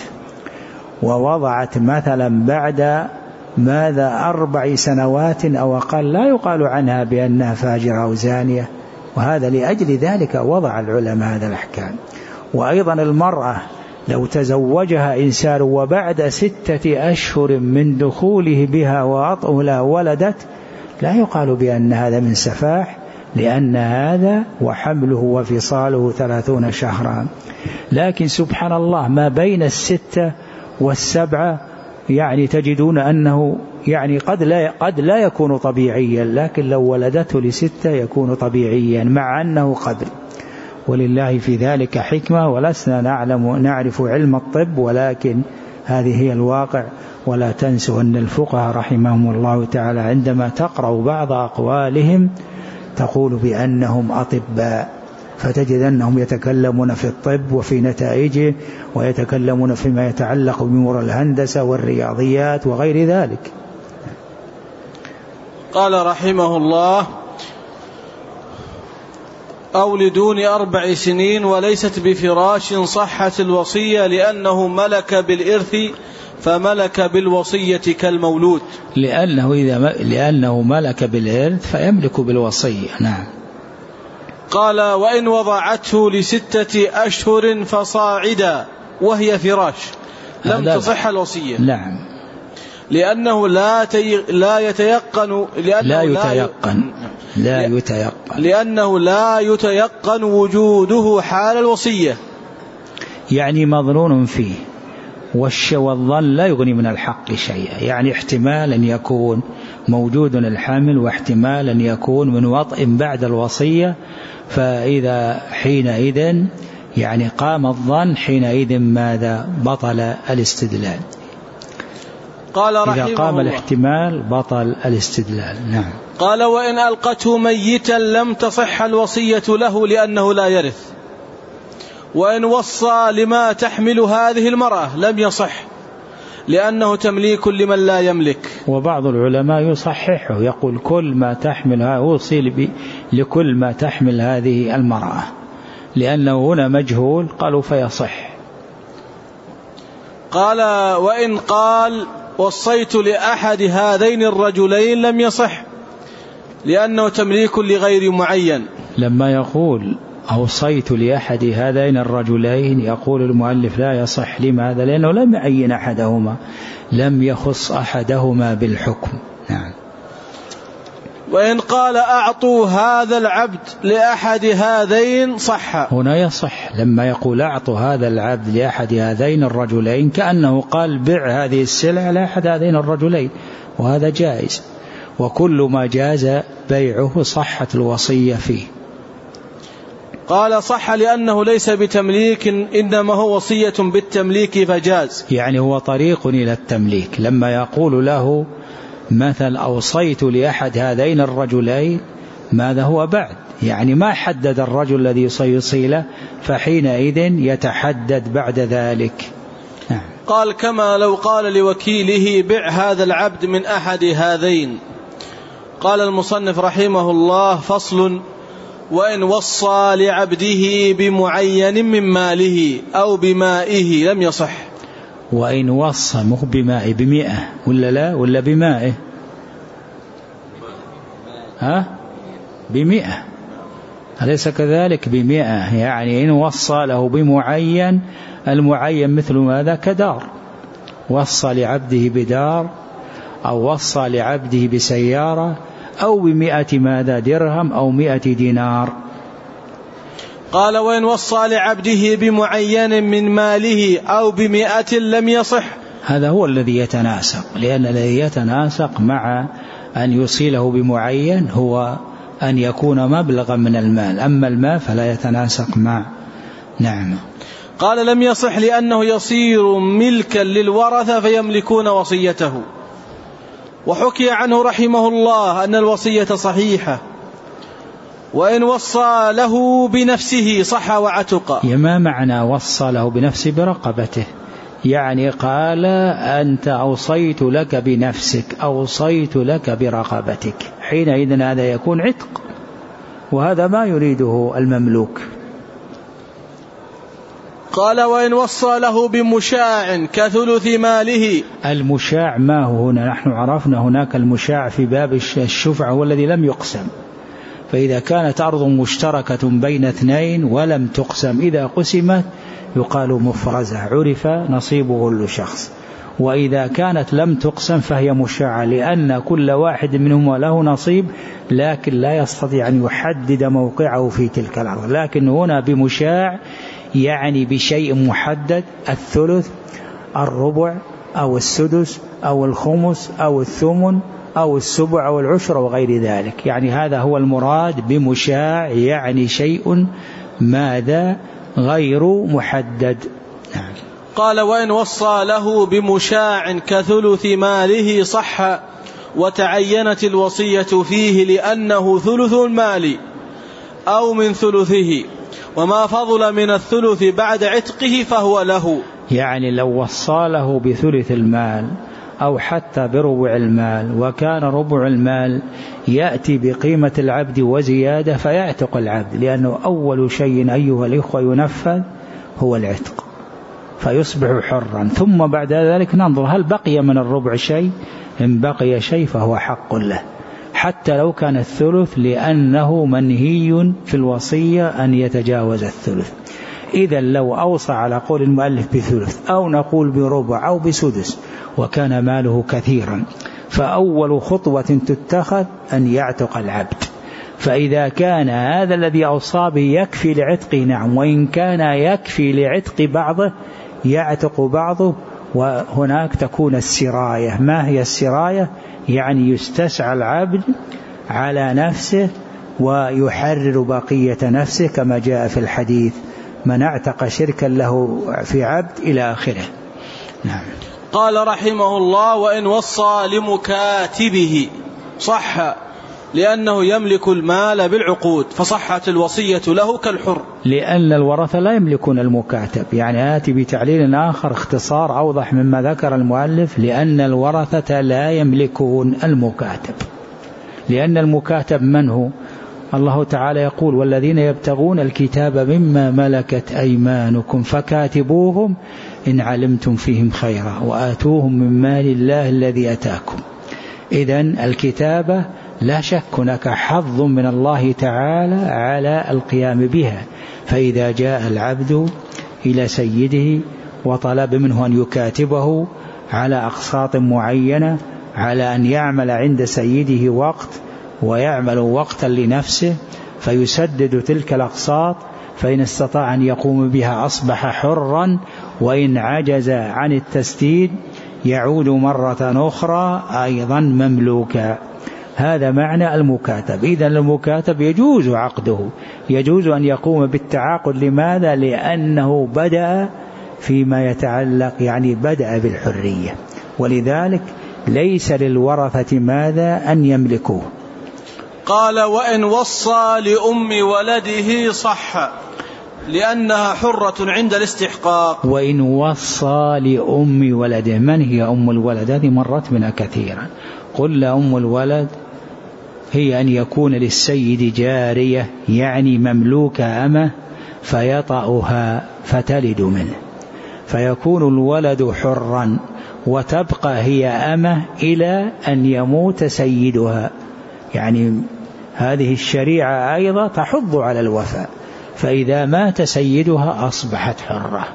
ووضعت مثلا بعد ماذا أربع سنوات أو أقل لا يقال عنها بأنها فاجرة أو زانية، وهذا لأجل ذلك وضع العلماء هذا الأحكام. وأيضا المرأة لو تزوجها إنسان وبعد ستة أشهر من دخوله بها ووطئه لها ولدت لا يقال بأن هذا من سفاح، لأن هذا وحمله وفصاله ثلاثون شهرا. لكن سبحان الله ما بين الستة والسبعة يعني تجدون أنه يعني قد لا, قد لا يكون طبيعيا، لكن لو ولدته لستة يكون طبيعيا مع أنه قبل. ولله في ذلك حكمة، ولسنا نعلم نعرف علم الطب، ولكن هذه هي الواقع. ولا تنسوا أن الفقهاء رحمهم الله تعالى عندما تقرأ بعض أقوالهم تقول بأنهم أطباء، فتجد أنهم يتكلمون في الطب وفي نتائجه، ويتكلمون فيما يتعلق بأمور الهندسة والرياضيات وغير ذلك. قال رحمه الله أو لدون أربع سنين وليست بفراش صحت الوصية لأنه ملك بالإرث فملك بالوصية كالمولود. لأنه, إذا م... لأنه ملك بالإرث فيملك بالوصية. نعم. قال وإن وضعته لستة أشهر فصاعدا وهي فراش لم تصح الوصية. نعم. لأنه لا, تي... لا يتيقن لأنه لا يتيقن لا يتيقن لأنه لا يتيقن وجوده حال الوصية، يعني مظنون فيه، والظن لا يغني من الحق شيئا. يعني احتمال أن يكون موجود الحمل واحتمال أن يكون من وطئ بعد الوصية، فإذا حينئذ يعني قام الظن حينئذ ماذا؟ بطل الاستدلال. قال رحمه إذا قام الله الاحتمال بطل الاستدلال. نعم. قال وإن ألقته ميتا لم تصح الوصية له لأنه لا يرث، وإن وصى لما تحمل هذه المرأة لم يصح لأنه تمليك لمن لا يملك. وبعض العلماء يصححه يقول كل ما تحمل أوصي لكل ما تحمل هذه المرأة، لأنه هنا مجهول قالوا فيصح. قال وإن قال وصيت لأحد هذين الرجلين لم يصح لأنه تمليك لغير معين. لما يقول أوصيت لأحد هذين الرجلين يقول المؤلف لا يصح. لماذا؟ لأنه لم يعين أحدهما، لم يخص أحدهما بالحكم. نعم. وإن قال أعطوا هذا العبد لأحد هذين صح. هنا يصح لما يقول أعطوا هذا العبد لأحد هذين الرجلين كأنه قال بع هذه السلعة لأحد هذين الرجلين، وهذا جائز، وكل ما جاز بيعه صحت الوصية فيه. قال صح لأنه ليس بتمليك إنما هو وصية بالتمليك فجاز، يعني هو طريق إلى التمليك. لما يقول له مثل أوصيت لأحد هذين الرجلين ماذا هو بعد، يعني ما حدد الرجل الذي سيوصي له، فحينئذ يتحدد بعد ذلك. نعم. قال كما لو قال لوكيله بع هذا العبد من أحد هذين. قال المصنف رحمه الله فصل وإن وصى لعبده بمعين من ماله أو بمائه لم يصح. وإن وصى مو بمائه بمئة ولا لا ولا بمائه؟ ها بمئة أليس كذلك؟ بمئة، يعني إن وصى له بمعين، المعين مثل ماذا؟ كدار، وصى لعبده بدار أو وصى لعبده بسيارة أو بمئة ماذا؟ درهم أو مئة دينار. قال وإن وصى لعبده بمعين من ماله أو بمئة لم يصح. هذا هو الذي يتناسق، لأن الذي يتناسق مع أن يوصله بمعين هو أن يكون مبلغا من المال، أما المال فلا يتناسق مع. نعم. قال لم يصح لأنه يصير ملكا للورثة فيملكون وصيته. وحكي عنه رحمه الله أن الوصية صحيحة. وإن وصى له بنفسه صح وعتق. ما معنى وصى له بنفسه؟ برقبته، يعني قال أنت أوصيت لك بنفسك، أوصيت لك برقبتك، حينئذ هذا يكون عتق، وهذا ما يريده المملوك. قال وإن وصى له بمشاع كثلث ماله. المشاع ما هو هنا؟ نحن عرفنا هناك المشاع في باب الشفعة هو الذي لم يقسم، فإذا كانت أرض مشتركة بين اثنين ولم تقسم إذا قسمت يقال مفرزة، عرف نصيب كل شخص. وإذا كانت لم تقسم فهي مشاعة، لأن كل واحد منهما له نصيب لكن لا يستطيع أن يحدد موقعه في تلك الأرض. لكن هنا بمشاع يعني بشيء محدد، الثلث، الربع أو السدس أو الخمس أو الثمن أو السبع أو العشر وغير ذلك، يعني هذا هو المراد بمشاع، يعني شيء ماذا؟ غير محدد. نعم. قال وإن وصى له بمشاع كثلث ماله صح وتعينت الوصية فيه لأنه ثلث المال أو من ثلثه، وما فضل من الثلث بعد عتقه فهو له. يعني لو وصى له بثلث المال أو حتى بربع المال، وكان ربع المال يأتي بقيمة العبد وزيادة فيعتق العبد، لأنه أول شيء أيها الإخوة ينفذ هو العتق، فيصبح حرا، ثم بعد ذلك ننظر هل بقي من الربع شيء، إن بقي شيء فهو حق له حتى لو كان الثلث، لأنه منهي في الوصية أن يتجاوز الثلث. إذا لو أوصى على قول المؤلف بثلث أو نقول بربع أو بسدس وكان ماله كثيرا، فأول خطوة تتخذ أن يعتق العبد. فإذا كان هذا الذي أوصى به يكفي لعتقه نعم، وإن كان يكفي لعتق بعضه يعتق بعضه. وهناك تكون السراية. ما هي السراية؟ يعني يستسعى العبد على نفسه ويحرر بقية نفسه كما جاء في الحديث من اعتق شركا له في عبد إلى آخره. نعم. قال رحمه الله: وإن وصى لمكاتبه صح، لأنه يملك المال بالعقود، فصحت الوصية له كالحر. لأن الورثة لا يملكون المكاتب، يعني آتي بتعليل آخر اختصار أوضح مما ذكر المؤلف، لأن الورثة لا يملكون المكاتب. لأن المكاتب من هو؟ الله تعالى يقول: والذين يبتغون الكتاب مما ملكت أيمانكم فكاتبوهم إن علمتم فيهم خيرا وآتوهم من مال الله الذي أتاكم. إذن الكتابة لا شك هناك حظ من الله تعالى على القيام بها. فإذا جاء العبد إلى سيده وطلب منه أن يكاتبه على أقساط معينة، على أن يعمل عند سيده وقت ويعمل وقتا لنفسه فيسدد تلك الأقساط، فإن استطاع أن يقوم بها أصبح حرا، وإن عجز عن التسديد يعود مرة أخرى أيضا مملوكا. هذا معنى المكاتب. إذن المكاتب يجوز عقده، يجوز أن يقوم بالتعاقد. لماذا؟ لأنه بدأ فيما يتعلق، يعني بدأ بالحرية، ولذلك ليس للورثة ماذا أن يملكوه. قال: وإن وصى لأم ولده صح، لأنها حرة عند الاستحقاق. وإن وصى لأم ولده، من هي أم الولد؟ هذه مرت بنا كثيرا. قل أم الولد هي أن يكون للسيد جارية، يعني مملوكة أمه، فيطأها فتلد منه، فيكون الولد حرا وتبقى هي أمه إلى أن يموت سيدها. يعني هذه الشريعة أيضا تحض على الوفاء، فإذا مات سيدها أصبحت حرة،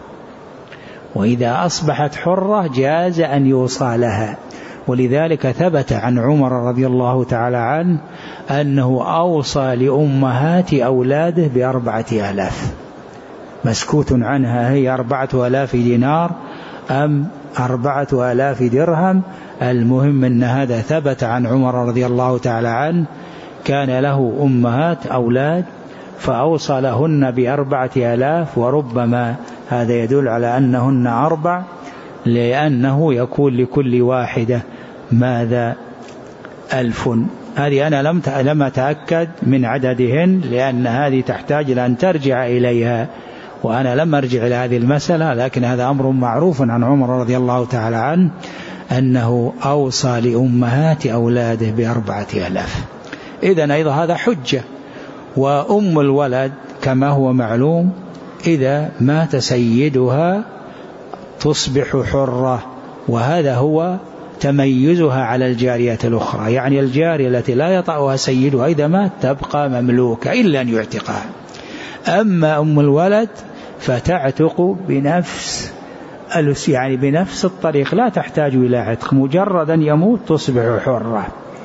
وإذا أصبحت حرة جاز أن يوصى لها. ولذلك ثبت عن عمر رضي الله تعالى عنه أنه أوصى لأمهات أولاده بأربعة آلاف، مسكوت عنها، هي أربعة آلاف دينار أم أربعة آلاف درهم. المهم أن هذا ثبت عن عمر رضي الله تعالى عنه، كان له أمهات أولاد فأوصى لهن بأربعة آلاف، وربما هذا يدل على أنهن أربع، لأنه يكون لكل واحدة ماذا؟ ألف. هذه أنا لم لم أتأكد من عددهن، لأن هذه تحتاج إلى أن ترجع إليها، وأنا لم أرجع إلى هذه المسألة، لكن هذا أمر معروف عن عمر رضي الله تعالى عنه أنه أوصى لأمهات أولاده بأربعة آلاف. إذن أيضا هذا حجة. وأم الولد كما هو معلوم إذا مات سيدها تصبح حرة، وهذا هو تميزها على الجاريات الأخرى. يعني الجارية التي لا يطأها سيدها إذا مات تبقى مملوكة إلا أن يعتقها. أما أم الولد فتعتق بنفس يعني بنفس الطريق، لا تحتاج إلى عتق، مجرد أن يموت تصبح حرة،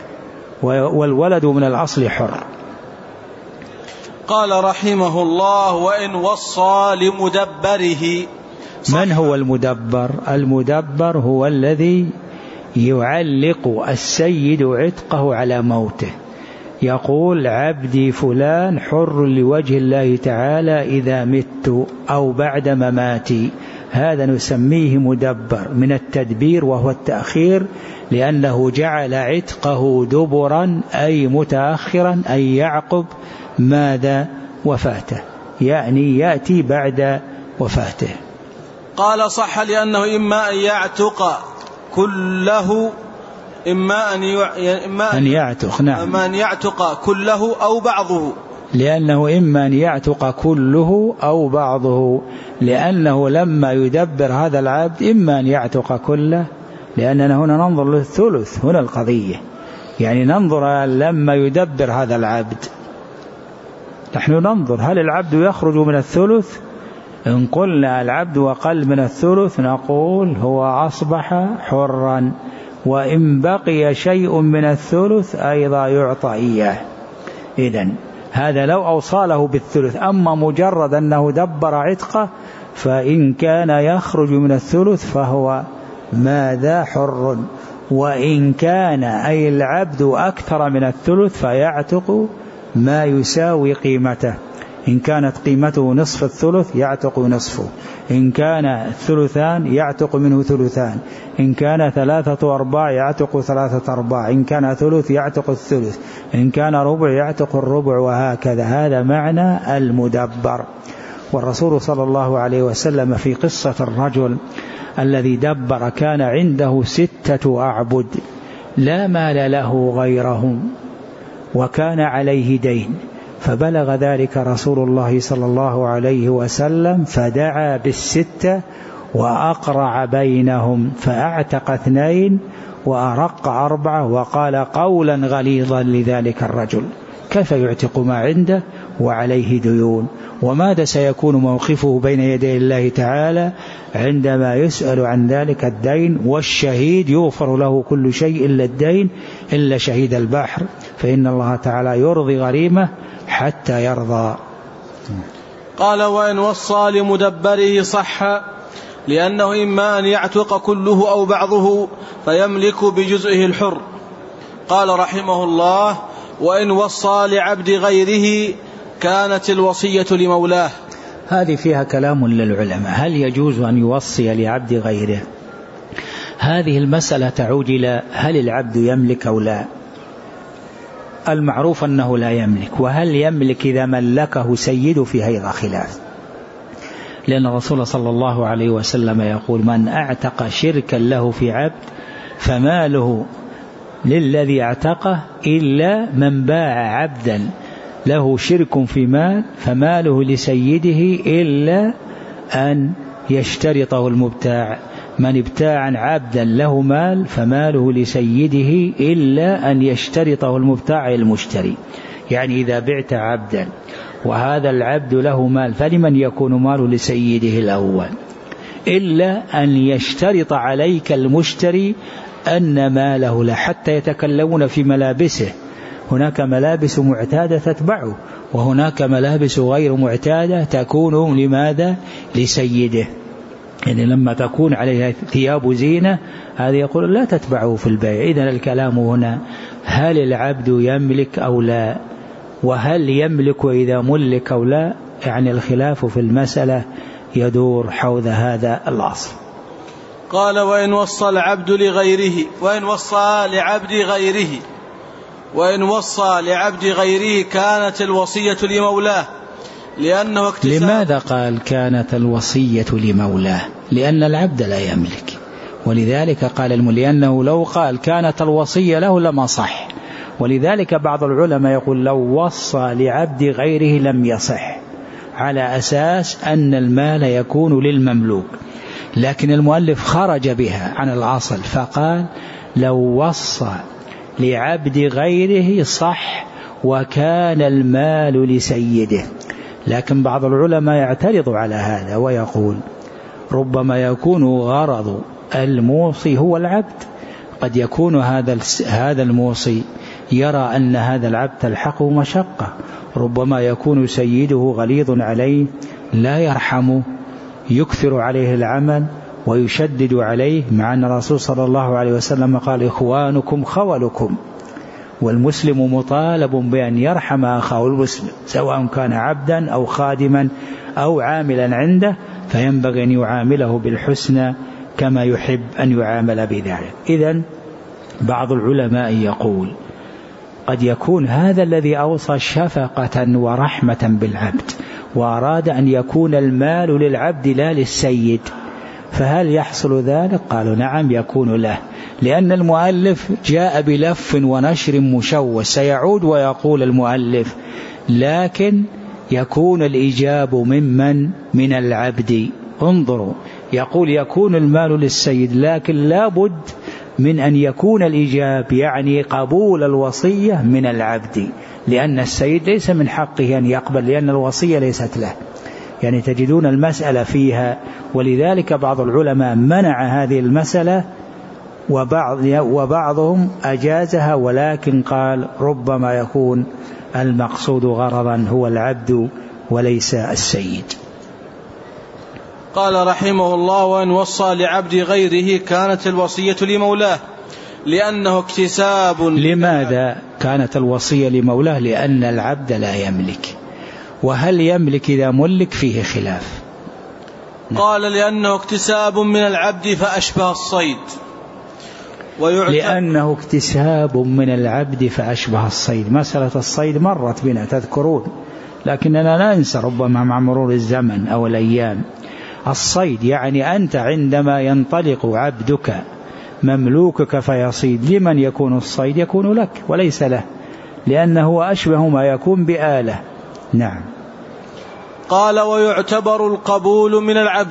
والولد من الأصل حر. قال رحمه الله: وإن وصى لمدبره. من هو المدبر؟ المدبر هو الذي يعلق السيد عتقه على موته، يقول: عبدي فلان حر لوجه الله تعالى إذا مت أو بعد مماتي. هذا نسميه مدبر من التدبير، وهو التأخير، لأنه جعل عتقه دبرا أي متأخرا، أي يعقب ماذا؟ وفاته، يعني يأتي بعد وفاته. قال: صح، لأنه إما أن يعتق كله إما أن, إما أن يعتق نعم إما أن يعتق كله أو بعضه، لأنه إما أن يعتق كله أو بعضه، لأنه لما يدبر هذا العبد إما أن يعتق كله، لأننا هنا ننظر للثلث، هنا القضية، يعني ننظر لما يدبر هذا العبد، نحن ننظر هل العبد يخرج من الثلث. إن قلنا العبد وقل من الثلث نقول هو أصبح حرا، وإن بقي شيء من الثلث أيضا يعطى إياه. إذن هذا لو أوصاله بالثلث. أما مجرد أنه دبر عتقه فإن كان يخرج من الثلث فهو ماذا؟ حر. وإن كان أي العبد أكثر من الثلث فيعتق ما يساوي قيمته. إن كانت قيمته نصف الثلث يعتق نصفه، إن كان ثلثان يعتق منه ثلثان، إن كان ثلاثة أرباع يعتق ثلاثة أرباع، إن كان ثلث يعتق الثلث، إن كان ربع يعتق الربع، وهكذا. هذا معنى المدبر. والرسول صلى الله عليه وسلم في قصة الرجل الذي دبر كان عنده ستة أعبد لا مال له غيرهم وكان عليه دين، فبلغ ذلك رسول الله صلى الله عليه وسلم فدعا بالستة وأقرع بينهم فأعتق اثنين وأرق أربعة، وقال قولا غليظا لذلك الرجل: كيف يعتق ما عنده وعليه ديون؟ وماذا سيكون موقفه بين يدي الله تعالى عندما يسأل عن ذلك الدين؟ والشهيد يغفر له كل شيء إلا الدين، إلا شهيد البحر، فإن الله تعالى يرضي غريمه حتى يرضى. قال: وإن وصى لمدبره صح، لأنه إما أن يعتق كله أو بعضه فيملك بجزئه الحر. قال رحمه الله: وإن وصى لعبد غيره كانت الوصية لمولاه. هذه فيها كلام للعلماء، هل يجوز أن يوصي لعبد غيره؟ هذه المسألة تعود إلى هل العبد يملك أو لا. المعروف أنه لا يملك، وهل يملك إذا ملكه سيد في هذا خلاف، لأن الرسول صلى الله عليه وسلم يقول: من أعتق شركا له في عبد فماله للذي اعتقه إلا من باع عبدا له شرك في مال فماله لسيده إلا أن يشترطه المبتاع. من ابتاع عبدا له مال فماله لسيده إلا أن يشترطه المبتاع المشتري. يعني إذا بعت عبدا وهذا العبد له مال فلمن يكون ماله لسيده الأول؟ إلا أن يشترط عليك المشتري أن ماله له، حتى يتكلمون في ملابسه. هناك ملابس معتادة تتبعه، وهناك ملابس غير معتادة تكون لماذا؟ لسيده. يعني لما تكون عليها ثياب زينة هذا يقول لا تتبعه في البيع. إذن الكلام هنا هل العبد يملك أو لا، وهل يملك إذا ملك أو لا؟ يعني الخلاف في المسألة يدور حول هذا الأصل. قال: وإن وصى العبد لغيره وإن وصى لعبد غيره وإن وصى لعبد غيره كانت الوصية لمولاه، لأنه اكتساب. لماذا قال كانت الوصية لمولاه؟ لأن العبد لا يملك، ولذلك قال الم... لأنه لو قال كانت الوصية له لما صح. ولذلك بعض العلماء يقول لو وصى لعبد غيره لم يصح، على أساس أن المال يكون للمملوك، لكن المؤلف خرج بها عن الأصل فقال لو وصى لعبد غيره صح وكان المال لسيده. لكن بعض العلماء يعترض على هذا ويقول ربما يكون غرض الموصي هو العبد، قد يكون هذا هذا الموصي يرى أن هذا العبد تلحقه مشقة، ربما يكون سيده غليظ عليه لا يرحمه، يكثر عليه العمل ويشدد عليه، مع أن الرسول صلى الله عليه وسلم قال إخوانكم خولكم، والمسلم مطالب بأن يرحم أخاه المسلم سواء كان عبدا أو خادما أو عاملا عنده، فينبغي أن يعامله بالحسنى كما يحب أن يعامل بذلك. إذن بعض العلماء يقول قد يكون هذا الذي أوصى شفقة ورحمة بالعبد وأراد أن يكون المال للعبد لا للسيد، فهل يحصل ذلك؟ قالوا نعم يكون له، لأن المؤلف جاء بلف ونشر مشوش. سيعود ويقول المؤلف لكن يكون الإجاب ممن من العبد. انظروا، يقول يكون المال للسيد، لكن لا بد من أن يكون الإجاب يعني قبول الوصية من العبد، لأن السيد ليس من حقه أن يقبل، لأن الوصية ليست له. يعني تجدون المسألة فيها، ولذلك بعض العلماء منع هذه المسألة وبعض وبعضهم أجازها، ولكن قال ربما يكون المقصود غرضا هو العبد وليس السيد. قال رحمه الله: وإن وصى لعبد غيره كانت الوصية لمولاه لأنه اكتساب. لماذا كانت الوصية لمولاه؟ لأن العبد لا يملك، وهل يملك إذا ملك فيه خلاف. قال لأنه اكتساب من العبد فأشبه الصيد. لأنه اكتساب من العبد فأشبه الصيد. مسألة الصيد مرت بنا تذكرون، لكننا لا ننسى ربما مع مرور الزمن أو الأيام. الصيد يعني أنت عندما ينطلق عبدك مملوكك فيصيد، لمن يكون الصيد؟ يكون لك وليس له، لأنه أشبه ما يكون بآلة. نعم. قال ويعتبر القبول من العبد.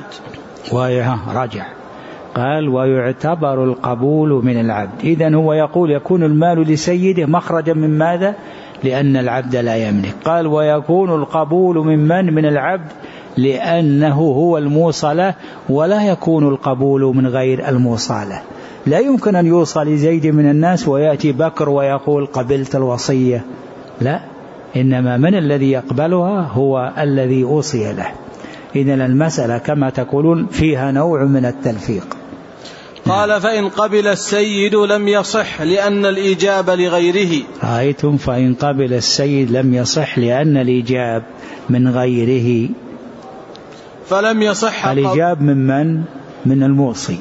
رجع قال ويعتبر القبول من العبد. إذن هو يقول يكون المال لسيده مخرجا من ماذا؟ لأن العبد لا يملك. قال ويكون القبول من من؟ من العبد، لأنه هو الموصلة، ولا يكون القبول من غير الموصلة. لا يمكن أن يوصل لزيد من الناس ويأتي بكر ويقول قبلت الوصية، لا، إنما من الذي يقبلها هو الذي أوصي له. إذن المسألة كما تقولون فيها نوع من التلفيق. قال فإن قبل السيد لم يصح لأن الإجاب لغيره. رأيتم؟ فإن قبل السيد لم يصح لأن الإجاب من غيره. فلم يصح الإجاب من من؟ من الموصي.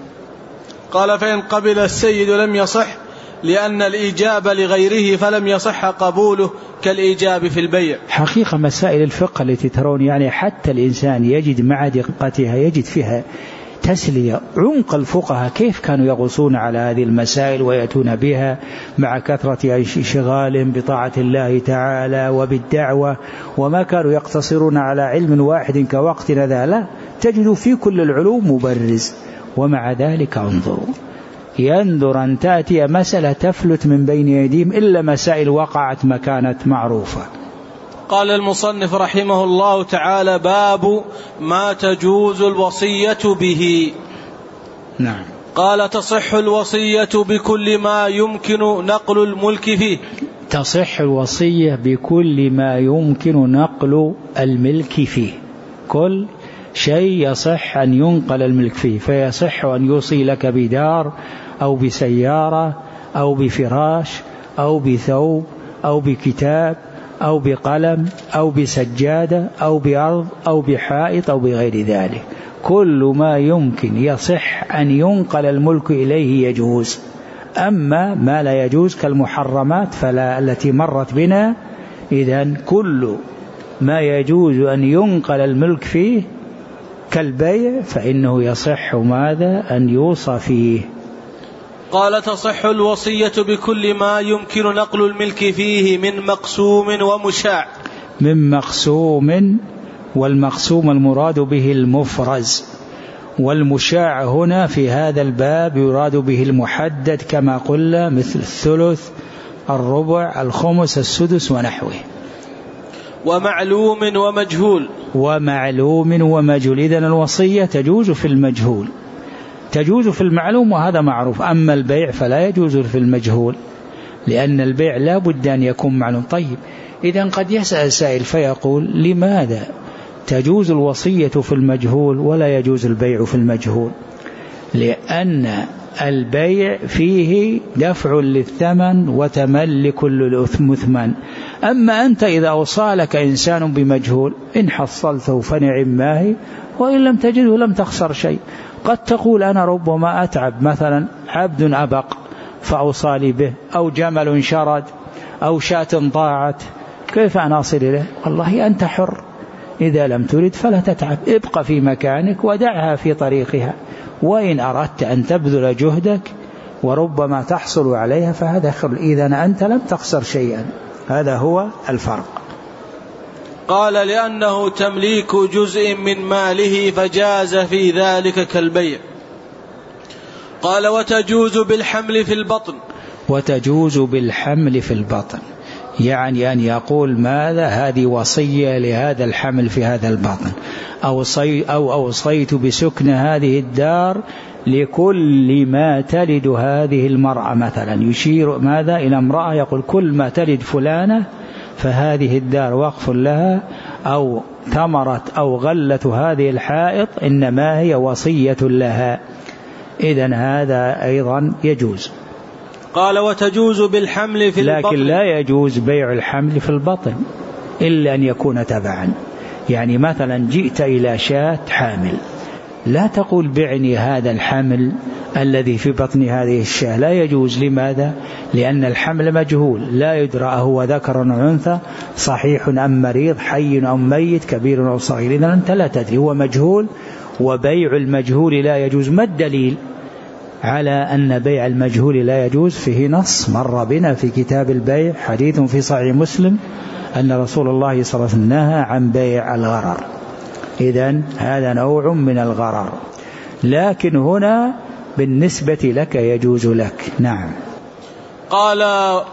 قال فإن قبل السيد لم يصح لأن الإجاب لغيره فلم يصح قبوله كالإجاب في البيع. حقيقة مسائل الفقه التي ترون يعني حتى الإنسان يجد مع دقتها يجد فيها تسلية. عمق الفقهاء كيف كانوا يغوصون على هذه المسائل ويأتون بها مع كثرة شغال بطاعة الله تعالى وبالدعوة، وما كانوا يقتصرون على علم واحد كوقتنا ذا، لا، تجد في كل العلوم مبرز. ومع ذلك انظروا، ينظر أن تأتي مسألة تفلت من بين يديهم إلا مسائل وقعت ما كانت معروفة. قال المصنف رحمه الله تعالى باب ما تجوز الوصية به. نعم. قال تصح الوصية بكل ما يمكن نقل الملك فيه. تصح الوصية بكل ما يمكن نقل الملك فيه، كل شيء يصح أن ينقل الملك فيه، فيصح أن يوصي لك بدار أو بسيارة أو بفراش أو بثوب أو بكتاب أو بقلم أو بسجادة أو بأرض أو بحائط أو بغير ذلك. كل ما يمكن يصح أن ينقل الملك إليه يجوز. أما ما لا يجوز كالمحرمات فلا، التي مرت بنا. إذن كل ما يجوز أن ينقل الملك فيه كالبيع فإنه يصح ماذا؟ أن يوصى فيه. قال تصح الوصية بكل ما يمكن نقل الملك فيه من مقسوم ومشاع. من مقسوم، والمقسوم المراد به المفرز، والمشاع هنا في هذا الباب يراد به المحدد كما قلنا، مثل الثلث، الربع، الخمس، السدس ونحوه. ومعلوم ومجهول. ومعلوم ومجهول. إذن الوصية تجوز في المجهول، تجوز في المعلوم وهذا معروف. أما البيع فلا يجوز في المجهول، لأن البيع لا بد أن يكون معلوم. طيب، إذن قد يسأل سائل فيقول لماذا تجوز الوصية في المجهول ولا يجوز البيع في المجهول؟ لأن البيع فيه دفع للثمن وتملك للمثمن. أما أنت إذا أوصالك إنسان بمجهول إن حصلته فنعم ماهي، وإن لم تجده لم تخسر شيء. قد تقول أنا ربما أتعب، مثلا عبد أبق فأوصالي به، أو جمل شرد، أو شاة ضاعت، كيف أنا أصل إليه؟ والله أنت حر، إذا لم تريد فلا تتعب، ابقى في مكانك ودعها في طريقها. وإن أردت أن تبذل جهدك وربما تحصل عليها فهذا خير، إذن أنت لم تخسر شيئا. هذا هو الفرق. قال لأنه تمليك جزء من ماله فجاز في ذلك كالبيع. قال وتجوز بالحمل في البطن. وتجوز بالحمل في البطن يعني أن يقول ماذا؟ هذه وصية لهذا الحمل في هذا البطن، أوصي أو أوصيت بسكن هذه الدار لكل ما تلد هذه المرأة مثلا، يشير ماذا؟ إلى امرأة، يقول كل ما تلد فلانة فهذه الدار وقف لها، أو ثمرة أو غلة هذه الحائط إنما هي وصية لها. إذن هذا أيضا يجوز. قال وتجوز بالحمل في البطن، لكن لا يجوز بيع الحمل في البطن. إلا أن يكون تبعا. يعني مثلا جئت إلى شاة حامل، لا تقول بعني هذا الحمل الذي في بطن هذه الشاة، لا يجوز. لماذا؟ لأن الحمل مجهول، لا يدرى هو ذكر أو أنثى، صحيح أم مريض، حي أو ميت، كبير أو صغير، إذن أنت لا تدري، هو مجهول، وبيع المجهول لا يجوز. ما الدليل على أن بيع المجهول لا يجوز؟ فيه نص مر بنا في كتاب البيع، حديث في صحيح مسلم أن رسول الله صلى الله عليه وسلم نهى عن بيع الغرر. إذن هذا نوع من الغرر، لكن هنا بالنسبة لك يجوز لك. نعم. قال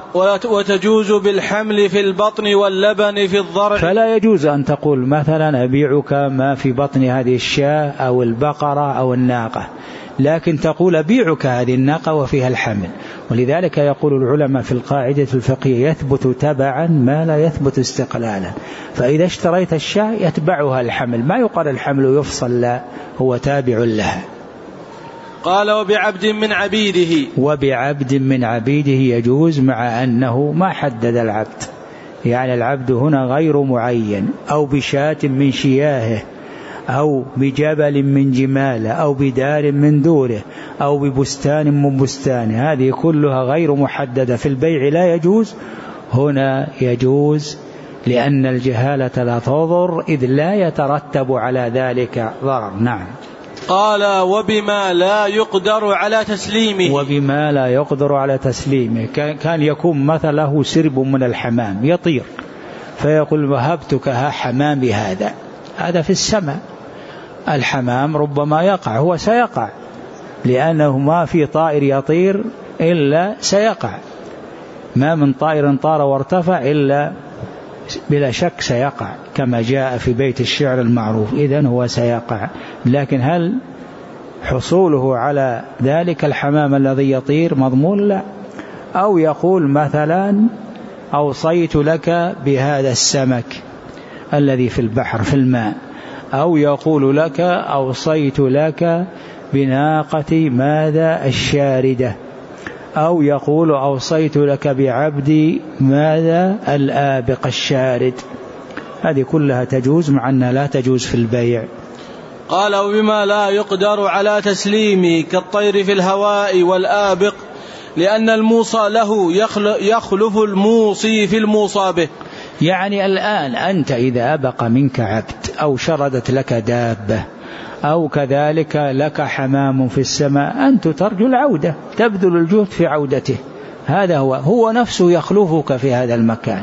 وتجوز بالحمل في البطن واللبن في الضرع. فلا يجوز أن تقول مثلا أبيعك ما في بطن هذه الشاة أو البقرة أو الناقة، لكن تقول أبيعك هذه الناقة وفيها الحمل. ولذلك يقول العلماء في القاعدة الفقهية يثبت تبعا ما لا يثبت استقلالا. فإذا اشتريت الشاة يتبعها الحمل، ما يقال الحمل يفصل، لا، هو تابع لها. قال وبعبد من عبيده. وبعبد من عبيده يجوز، مع أنه ما حدد العبد، يعني العبد هنا غير معين، أو بشاة من شياهه، أو بجبل من جماله، أو بدار من دوره، أو ببستان من بستانه، هذه كلها غير محددة. في البيع لا يجوز، هنا يجوز، لأن الجهالة لا تضر، إذ لا يترتب على ذلك ضرر. نعم. قال وبما لا يقدر على تسليمه. وبما لا يقدر على تسليمه، كان يكون مثله سرب من الحمام يطير، فيقول وهبتك ها حمامي هذا، هذا في السماء. الحمام ربما يقع، هو سيقع، لأنه ما في طائر يطير إلا سيقع، ما من طائر طار وارتفع إلا بلا شك سيقع، كما جاء في بيت الشعر المعروف، إذن هو سيقع. لكن هل حصوله على ذلك الحمام الذي يطير مضمون؟ لا. أو يقول مثلا أوصيت لك بهذا السمك الذي في البحر في الماء، أو يقول لك أوصيت لك بناقة ماذا الشاردة، أو يقول أوصيت لك بعبدي ماذا الآبق الشارد. هذه كلها تجوز، مع أنها لا تجوز في البيع. قال وبما لا يقدر على تسليمه كالطير في الهواء والآبق، لأن الموصى له يخلف الموصي في الموصى به. يعني الآن أنت إذا أبق منك عبد، أو شردت لك دابة، أو كذلك لك حمام في السماء، أنت ترجو العودة، تبذل الجهد في عودته، هذا هو هو نفسه يخلفك في هذا المكان.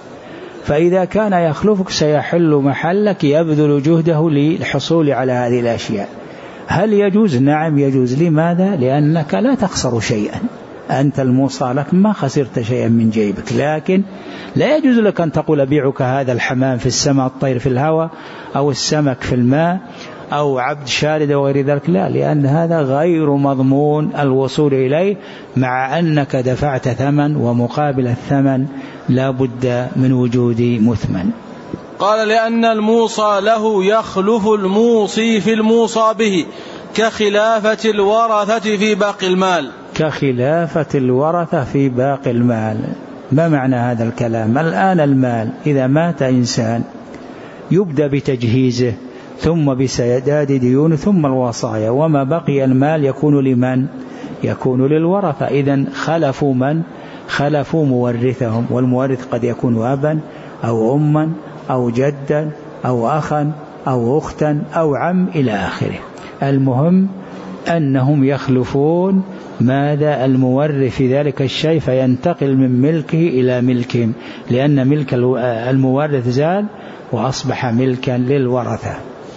فإذا كان يخلفك سيحل محلك، يبذل جهده للحصول على هذه الأشياء. هل يجوز؟ نعم يجوز. لماذا؟ لأنك لا تخسر شيئا، أنت الموصى لك ما خسرت شيئا من جيبك. لكن لا يجوز لك أن تقول أبيعك هذا الحمام في السماء، الطير في الهواء، أو السمك في الماء، أو عبد شارد وغير ذلك، لا، لأن هذا غير مضمون الوصول إليه، مع أنك دفعت ثمن، ومقابل الثمن لا بد من وجود مثمن. قال لأن الموصى له يخلف الموصي في الموصى به كخلافة الورثة في باقي المال. كخلافة الورثة في باقي المال. ما معنى هذا الكلام؟ الآن المال إذا مات إنسان يبدأ بتجهيزه، ثم بسداد ديونه، ثم الوصايا، وما بقي المال يكون لمن؟ يكون للورثة. إذن خلفوا من؟ خلفوا مورثهم، والمورث قد يكون أبا أو أما أو جدا أو أخا أو أختا أو عم إلى آخره. المهم أنهم يخلفون ماذا؟ المورث في ذلك الشيء، فينتقل من ملكه إلى ملكهم، لأن ملك المورث زال وأصبح ملكا للورثة.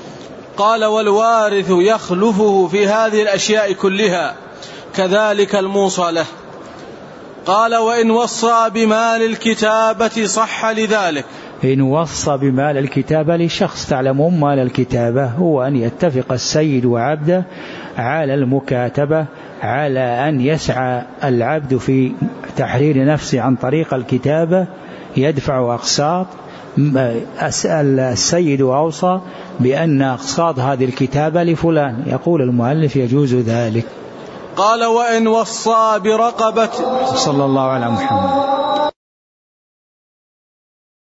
قال والوارث يخلفه في هذه الأشياء كلها، كذلك الموصى له. قال وإن وصى بمال الكتابة صح لذلك. إن وصى بمال الكتابة لشخص، تعلمون مال الكتابة هو أن يتفق السيد وعبده على المكاتبة، على أن يسعى العبد في تحرير نفسه عن طريق الكتابة، يدفع أقساط. أسأل السيد وأوصى بأن أقساط هذه الكتابة لفلان، يقول المؤلف يجوز ذلك. قال وإن وصى برقبة. صلى الله على محمد.